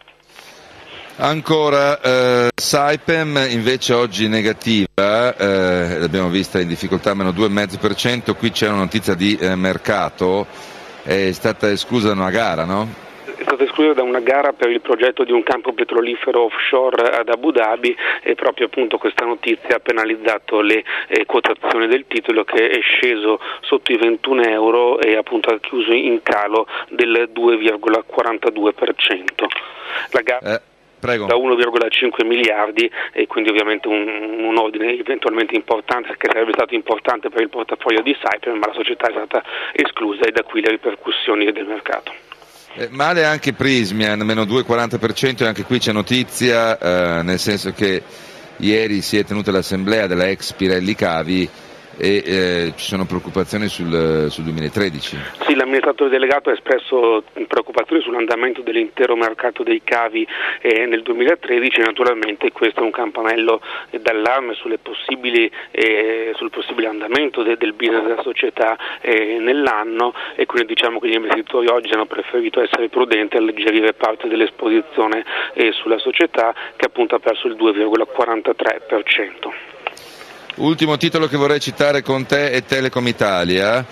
Speaker 2: Ancora eh, Saipem invece oggi negativa, eh, l'abbiamo vista in difficoltà meno due virgola cinque per cento, qui c'è una notizia di eh, mercato, è stata esclusa da una gara, no?
Speaker 8: È stata esclusa da una gara per il progetto di un campo petrolifero offshore ad Abu Dhabi e proprio appunto questa notizia ha penalizzato le eh, quotazioni del titolo che è sceso sotto i ventuno euro e appunto ha chiuso in calo del due virgola quarantadue per cento. La gara
Speaker 2: eh. Prego.
Speaker 8: Da uno virgola cinque miliardi e quindi ovviamente un, un ordine eventualmente importante che sarebbe stato importante per il portafoglio di Saipem, ma la società è stata esclusa e da qui le ripercussioni del mercato.
Speaker 2: Eh, male anche Prysmian, meno due virgola quaranta per cento e anche qui c'è notizia, eh, nel senso che ieri si è tenuta l'assemblea della ex Pirelli Cavi e eh, ci sono preoccupazioni sul, sul duemilatredici.
Speaker 8: Sì, l'amministratore delegato ha espresso preoccupazioni sull'andamento dell'intero mercato dei cavi eh, nel duemilatredici e naturalmente questo è un campanello eh, d'allarme sulle possibili, eh, sul possibile andamento de, del business della società eh, nell'anno e quindi diciamo che gli investitori oggi hanno preferito essere prudenti e alleggerire parte dell'esposizione eh, sulla società che appunto ha perso il due virgola quarantatré per cento.
Speaker 2: Ultimo titolo che vorrei citare con te è Telecom Italia,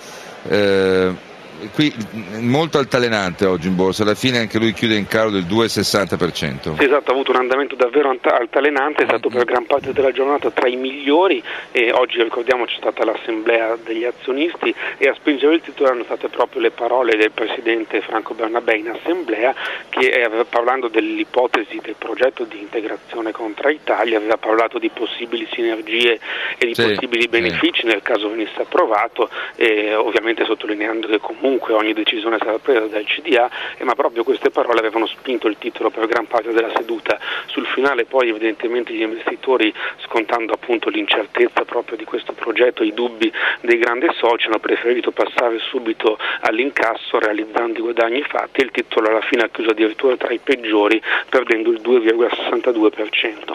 Speaker 2: eh, qui molto altalenante oggi in borsa, alla fine anche lui chiude in calo del due virgola sessanta per cento.
Speaker 8: Sì, esatto, ha avuto un andamento davvero altalenante, è stato per gran parte della giornata tra i migliori e oggi ricordiamo c'è stata l'assemblea degli azionisti e a spingere il titolo erano state proprio le parole del presidente Franco Bernabé in assemblea che aveva parlando dell'ipotesi del progetto di integrazione con Tra Italia, aveva parlato di possibili sinergie e di sì, possibili benefici sì. nel caso venisse approvato e ovviamente sottolineando che comunque ogni decisione sarà presa dal C D A eh, ma proprio queste parole avevano spinto il titolo per gran parte della seduta. Sul finale poi evidentemente gli investitori, scontando appunto l'incertezza proprio di questo progetto, i dubbi dei grandi soci, hanno preferito passare subito all'incasso realizzando i guadagni fatti e il titolo alla fine ha chiuso addirittura tra i peggiori perdendo il due virgola sessantadue per cento.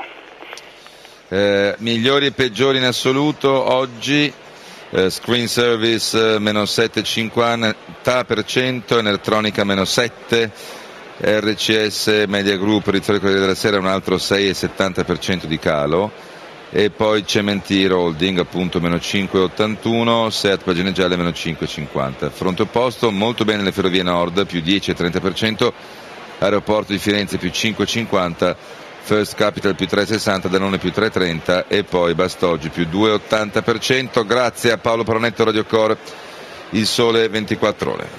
Speaker 2: Eh, migliori e peggiori in assoluto oggi, eh, Screen Service eh, meno sette virgola cinquanta per cento, Electronica meno sette, R C S Media Group, Rizzoli Corriere della Sera un altro sei virgola settanta per cento di calo, e poi Cementiro Holding appunto meno cinque virgola ottantuno, Seat Pagine Gialle meno cinque virgola cinquanta. Fronte opposto molto bene le Ferrovie Nord più dieci virgola trenta per cento, Aeroporto di Firenze più cinque virgola cinquanta, First Capital più tre virgola sessanta, Danone più tre virgola trenta e poi Bastoggi più due virgola ottanta per cento. Grazie a Paolo Paronetto, Radio Core, Il Sole ventiquattro Ore.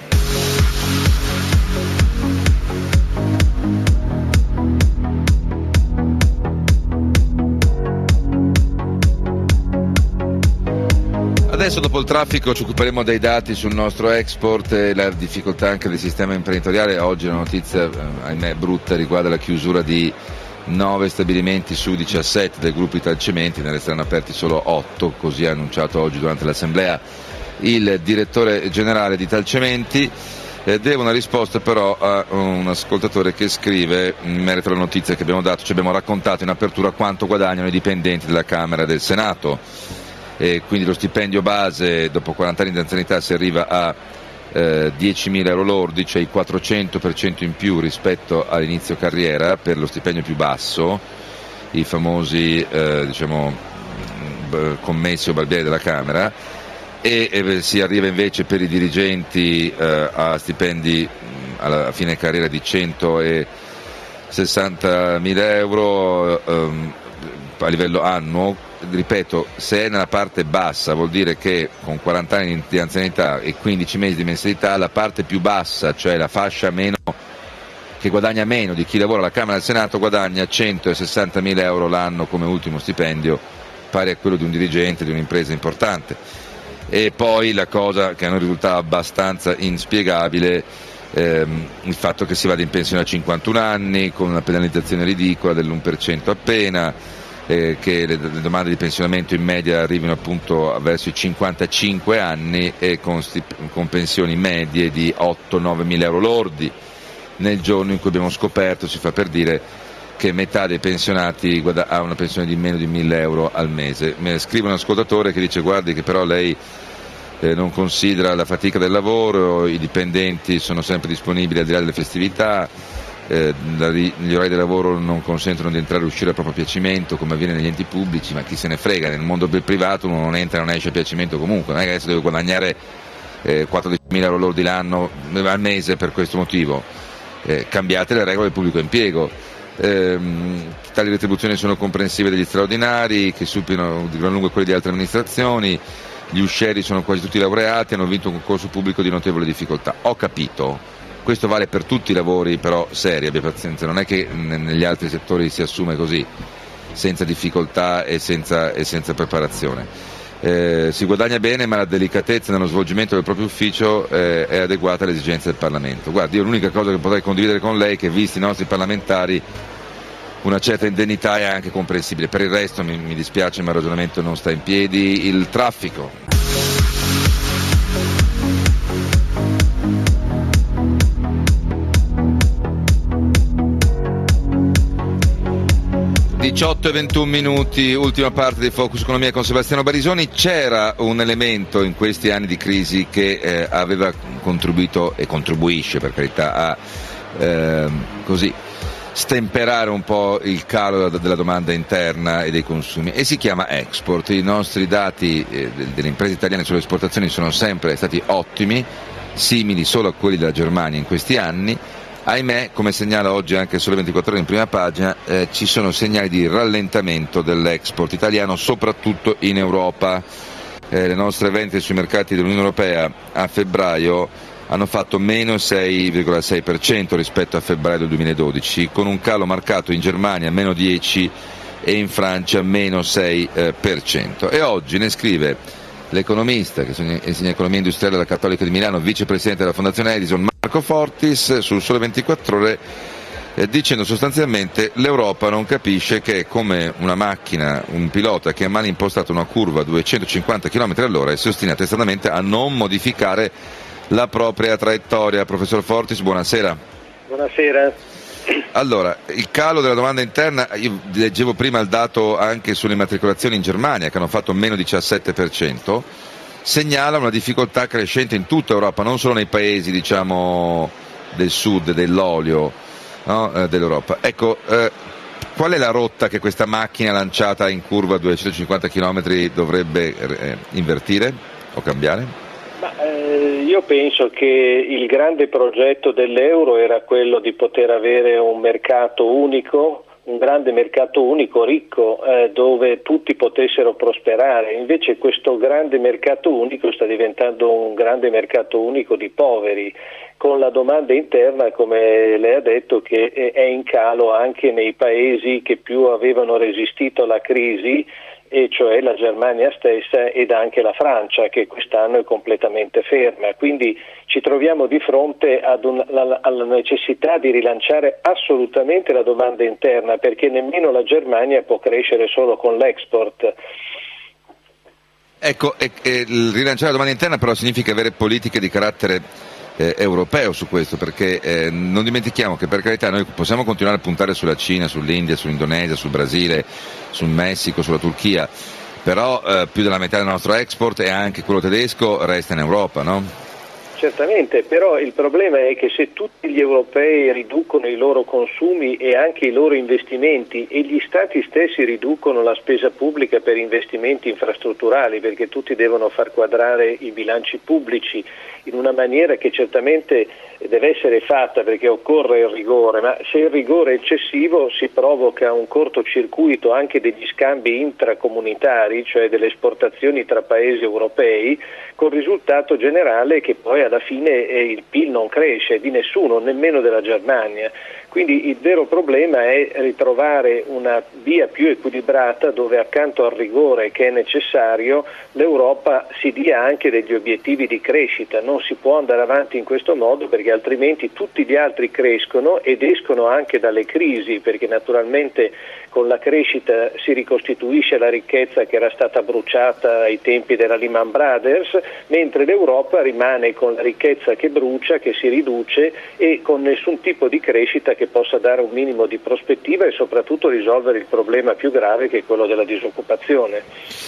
Speaker 2: Adesso dopo il traffico ci occuperemo dei dati sul nostro export e la difficoltà anche del sistema imprenditoriale. Oggi la notizia, ahimè brutta, riguarda la chiusura di nove stabilimenti su diciassette del gruppo Italcementi, ne resteranno aperti solo otto, così ha annunciato oggi durante l'assemblea il direttore generale di Italcementi. Eh, devo una risposta però a un ascoltatore che scrive in merito alla notizia che abbiamo dato. Ci abbiamo raccontato in apertura quanto guadagnano i dipendenti della Camera e del Senato, e quindi lo stipendio base dopo quaranta anni di anzianità si arriva a eh, diecimila euro lordi, cioè il quattrocento per cento in più rispetto all'inizio carriera per lo stipendio più basso, i famosi eh, diciamo commessi o barbieri della Camera, e eh, si arriva invece per i dirigenti eh, a stipendi alla fine carriera di centosessantamila euro ehm, a livello annuo. Ripeto, se è nella parte bassa vuol dire che con quaranta anni di anzianità e quindici mesi di mensilità la parte più bassa, cioè la fascia meno, che guadagna meno di chi lavora alla Camera e al Senato, guadagna centosessantamila euro l'anno come ultimo stipendio, pari a quello di un dirigente di un'impresa importante. E poi la cosa che a noi risultava abbastanza inspiegabile, ehm, il fatto che si vada in pensione a cinquantuno anni con una penalizzazione ridicola dell'uno per cento appena, Eh, che le, le domande di pensionamento in media arrivino appunto verso i cinquantacinque anni e con, stip- con pensioni medie di otto nove mila euro lordi, nel giorno in cui abbiamo scoperto, si fa per dire, che metà dei pensionati guada- ha una pensione di meno di mille euro al mese. Mi scrive un ascoltatore che dice: guardi che però lei eh, non considera la fatica del lavoro, i dipendenti sono sempre disponibili al di là delle festività, Eh, gli orari di lavoro non consentono di entrare e uscire a proprio piacimento come avviene negli enti pubblici, ma chi se ne frega, nel mondo del privato uno non entra e non esce a piacimento comunque, non è che adesso deve guadagnare eh, quattordicimila euro lordi l'anno al mese per questo motivo. Eh, cambiate le regole del pubblico impiego. Eh, tali retribuzioni sono comprensive degli straordinari che superano di gran lunga quelli di altre amministrazioni, gli uscieri sono quasi tutti laureati, hanno vinto un concorso pubblico di notevole difficoltà. Ho capito. Questo vale per tutti i lavori però seri, abbia pazienza, non è che negli altri settori si assume così, senza difficoltà e senza, e senza preparazione. Eh, si guadagna bene, ma la delicatezza nello svolgimento del proprio ufficio eh, è adeguata alle esigenze del Parlamento. Guardi, io l'unica cosa che potrei condividere con lei è che, visti i nostri parlamentari, una certa indennità è anche comprensibile. Per il resto mi, mi dispiace, ma il ragionamento non sta in piedi. Il traffico. diciotto e ventuno minuti, ultima parte di Focus Economia con Sebastiano Barisoni. C'era un elemento in questi anni di crisi che eh, aveva contribuito e contribuisce, per carità, a eh, così stemperare un po' il calo della domanda interna e dei consumi, e si chiama export. I nostri dati eh, delle imprese italiane sulle esportazioni sono sempre stati ottimi, simili solo a quelli della Germania in questi anni. Ahimè, come segnala oggi anche Sole ventiquattro Ore in prima pagina, eh, ci sono segnali di rallentamento dell'export italiano, soprattutto in Europa. Eh, le nostre vendite sui mercati dell'Unione Europea a febbraio hanno fatto meno sei virgola sei per cento rispetto a febbraio del duemiladodici, con un calo marcato in Germania meno dieci e in Francia meno sei per cento. E oggi ne scrive l'economista che insegna economia industriale alla Cattolica di Milano, vicepresidente della Fondazione Edison, Marco Fortis, sul Sole ventiquattro Ore, eh, dicendo sostanzialmente: l'Europa non capisce che è come una macchina, un pilota che ha male impostato una curva a duecentocinquanta chilometri all'ora e si ostina testamente a non modificare la propria traiettoria. Professor Fortis, buonasera.
Speaker 9: Buonasera.
Speaker 2: Allora, il calo della domanda interna, io leggevo prima il dato anche sulle immatricolazioni in Germania che hanno fatto meno diciassette per cento, segnala una difficoltà crescente in tutta Europa, non solo nei paesi diciamo del sud dell'olio, no, eh, dell'Europa. Ecco, eh, qual è la rotta che questa macchina lanciata in curva a duecentocinquanta chilometri dovrebbe eh, invertire o cambiare?
Speaker 9: Ma, eh, io penso che il grande progetto dell'euro era quello di poter avere un mercato unico, un grande mercato unico ricco eh, dove tutti potessero prosperare. Invece questo grande mercato unico sta diventando un grande mercato unico di poveri, con la domanda interna, come lei ha detto, che è in calo anche nei paesi che più avevano resistito alla crisi, e cioè la Germania stessa ed anche la Francia, che quest'anno è completamente ferma. Quindi ci troviamo di fronte ad un, alla, alla necessità di rilanciare assolutamente la domanda interna, perché nemmeno la Germania può crescere solo con l'export.
Speaker 2: Ecco, e, e rilanciare la domanda interna però significa avere politiche di carattere eh, europeo su questo, perché eh, non dimentichiamo che, per carità, noi possiamo continuare a puntare sulla Cina, sull'India, sull'Indonesia, sul Brasile, sul Messico, sulla Turchia, però eh, più della metà del nostro export e anche quello tedesco resta in Europa, no?
Speaker 9: Certamente, però il problema è che se tutti gli europei riducono i loro consumi e anche i loro investimenti, e gli stati stessi riducono la spesa pubblica per investimenti infrastrutturali, perché tutti devono far quadrare i bilanci pubblici in una maniera che certamente deve essere fatta, perché occorre il rigore, ma se il rigore è eccessivo si provoca un cortocircuito anche degli scambi intracomunitari, cioè delle esportazioni tra paesi europei, col risultato generale che poi alla fine eh, il P I L non cresce, di nessuno, nemmeno della Germania. Quindi il vero problema è ritrovare una via più equilibrata dove, accanto al rigore che è necessario, l'Europa si dia anche degli obiettivi di crescita. Non si può andare avanti in questo modo, perché altrimenti tutti gli altri crescono ed escono anche dalle crisi, perché naturalmente con la crescita si ricostituisce la ricchezza che era stata bruciata ai tempi della Lehman Brothers, mentre l'Europa rimane con la ricchezza che brucia, che si riduce, e con nessun tipo di crescita che possa dare un minimo di prospettiva e soprattutto risolvere il problema più grave, che è quello della disoccupazione.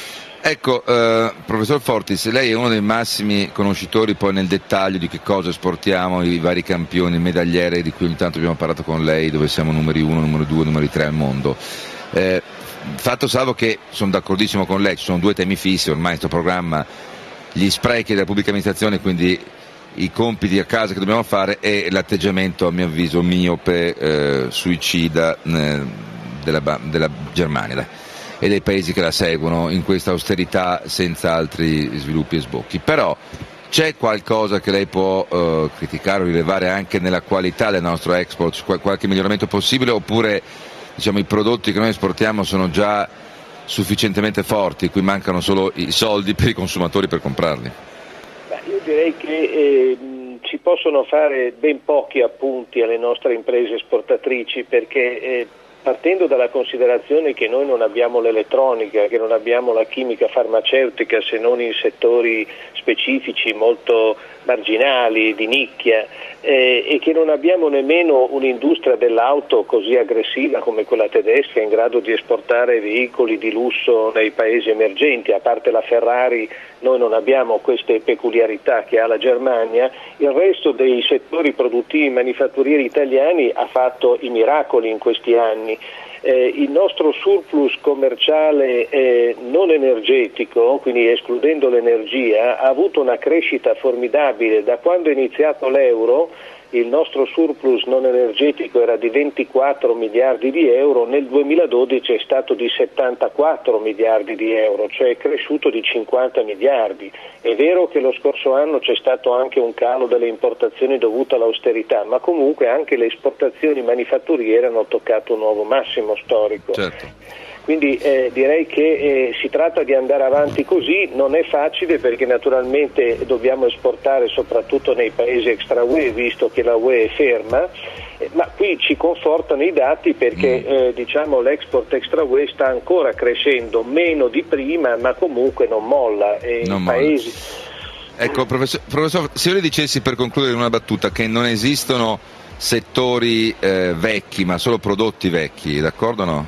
Speaker 2: Ecco, eh, professor Fortis, lei è uno dei massimi conoscitori poi nel dettaglio di che cosa esportiamo, i vari campioni, il medagliere di cui ogni tanto abbiamo parlato con lei, dove siamo numeri uno, numero due, numeri tre al mondo. Eh, fatto salvo che sono d'accordissimo con lei, ci sono due temi fissi ormai in questo programma: gli sprechi della pubblica amministrazione, quindi i compiti a casa che dobbiamo fare, e l'atteggiamento, a mio avviso, miope, eh, suicida eh, della, della Germania e dei paesi che la seguono in questa austerità senza altri sviluppi e sbocchi. Però c'è qualcosa che lei può eh, criticare o rilevare anche nella qualità del nostro export, qualche miglioramento possibile, oppure diciamo i prodotti che noi esportiamo sono già sufficientemente forti, qui mancano solo i soldi per i consumatori per comprarli?
Speaker 9: Beh, io direi che eh, ci possono fare ben pochi appunti alle nostre imprese esportatrici, perché eh, partendo dalla considerazione che noi non abbiamo l'elettronica, che non abbiamo la chimica farmaceutica, se non in settori specifici molto marginali, di nicchia, eh, e che non abbiamo nemmeno un'industria dell'auto così aggressiva come quella tedesca, in grado di esportare veicoli di lusso nei paesi emergenti. A parte la Ferrari, noi non abbiamo queste peculiarità che ha la Germania. Il resto dei settori produttivi manifatturieri italiani ha fatto i miracoli in questi anni. Eh, il nostro surplus commerciale eh, non energetico, quindi escludendo l'energia, ha avuto una crescita formidabile. Da quando è iniziato l'euro, il nostro surplus non energetico era di ventiquattro miliardi di euro, nel duemiladodici è stato di settantaquattro miliardi di euro, cioè è cresciuto di cinquanta miliardi. È vero che lo scorso anno c'è stato anche un calo delle importazioni dovuto all'austerità, ma comunque anche le esportazioni manifatturiere hanno toccato un nuovo massimo storico.
Speaker 2: Certo.
Speaker 9: Quindi eh, direi che eh, si tratta di andare avanti così. Non è facile, perché naturalmente dobbiamo esportare soprattutto nei paesi extra U E, visto che la U E è ferma, eh, ma qui ci confortano i dati, perché eh, diciamo l'export extra U E sta ancora crescendo, meno di prima, ma comunque non molla. E
Speaker 2: non
Speaker 9: i
Speaker 2: molla.
Speaker 9: paesi...
Speaker 2: Ecco, professor, professor, se io le dicessi, per concludere in una battuta, che non esistono settori eh, vecchi, ma solo prodotti vecchi, d'accordo o no?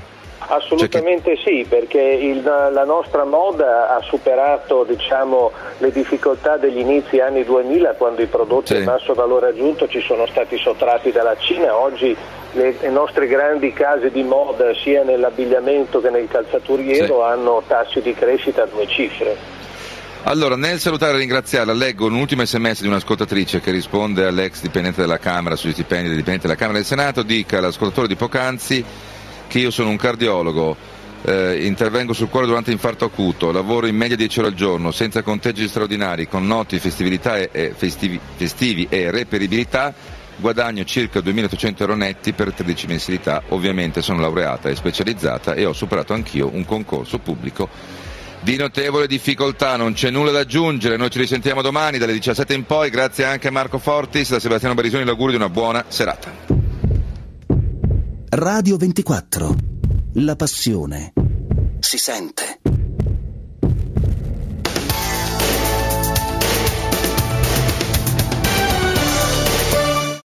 Speaker 9: Assolutamente cioè che... sì, perché il, la nostra moda ha superato, diciamo, le difficoltà degli inizi anni duemila, quando i prodotti sì. a basso valore aggiunto ci sono stati sottratti dalla Cina. Oggi le, le nostre grandi case di moda, sia nell'abbigliamento che nel calzaturiero, sì. hanno tassi di crescita a due cifre.
Speaker 2: Allora, nel salutare e ringraziarla, leggo un ultimo sms di un'ascoltatrice che risponde all'ex dipendente della Camera sugli stipendi dei dipendenti della Camera e del Senato. Dica all'ascoltatore di poc'anzi che io sono un cardiologo, eh, intervengo sul cuore durante infarto acuto, lavoro in media dieci ore al giorno, senza conteggi straordinari, con noti festività e, e festivi, festivi e reperibilità, guadagno circa duemilaottocento euro netti per tredici mensilità. Ovviamente sono laureata e specializzata e ho superato anch'io un concorso pubblico di notevole difficoltà. Non c'è nulla da aggiungere, noi ci risentiamo domani dalle diciassette in poi. Grazie anche a Marco Fortis, da Sebastiano Barisoni l'augurio di una buona serata.
Speaker 10: Radio ventiquattro, la passione si sente.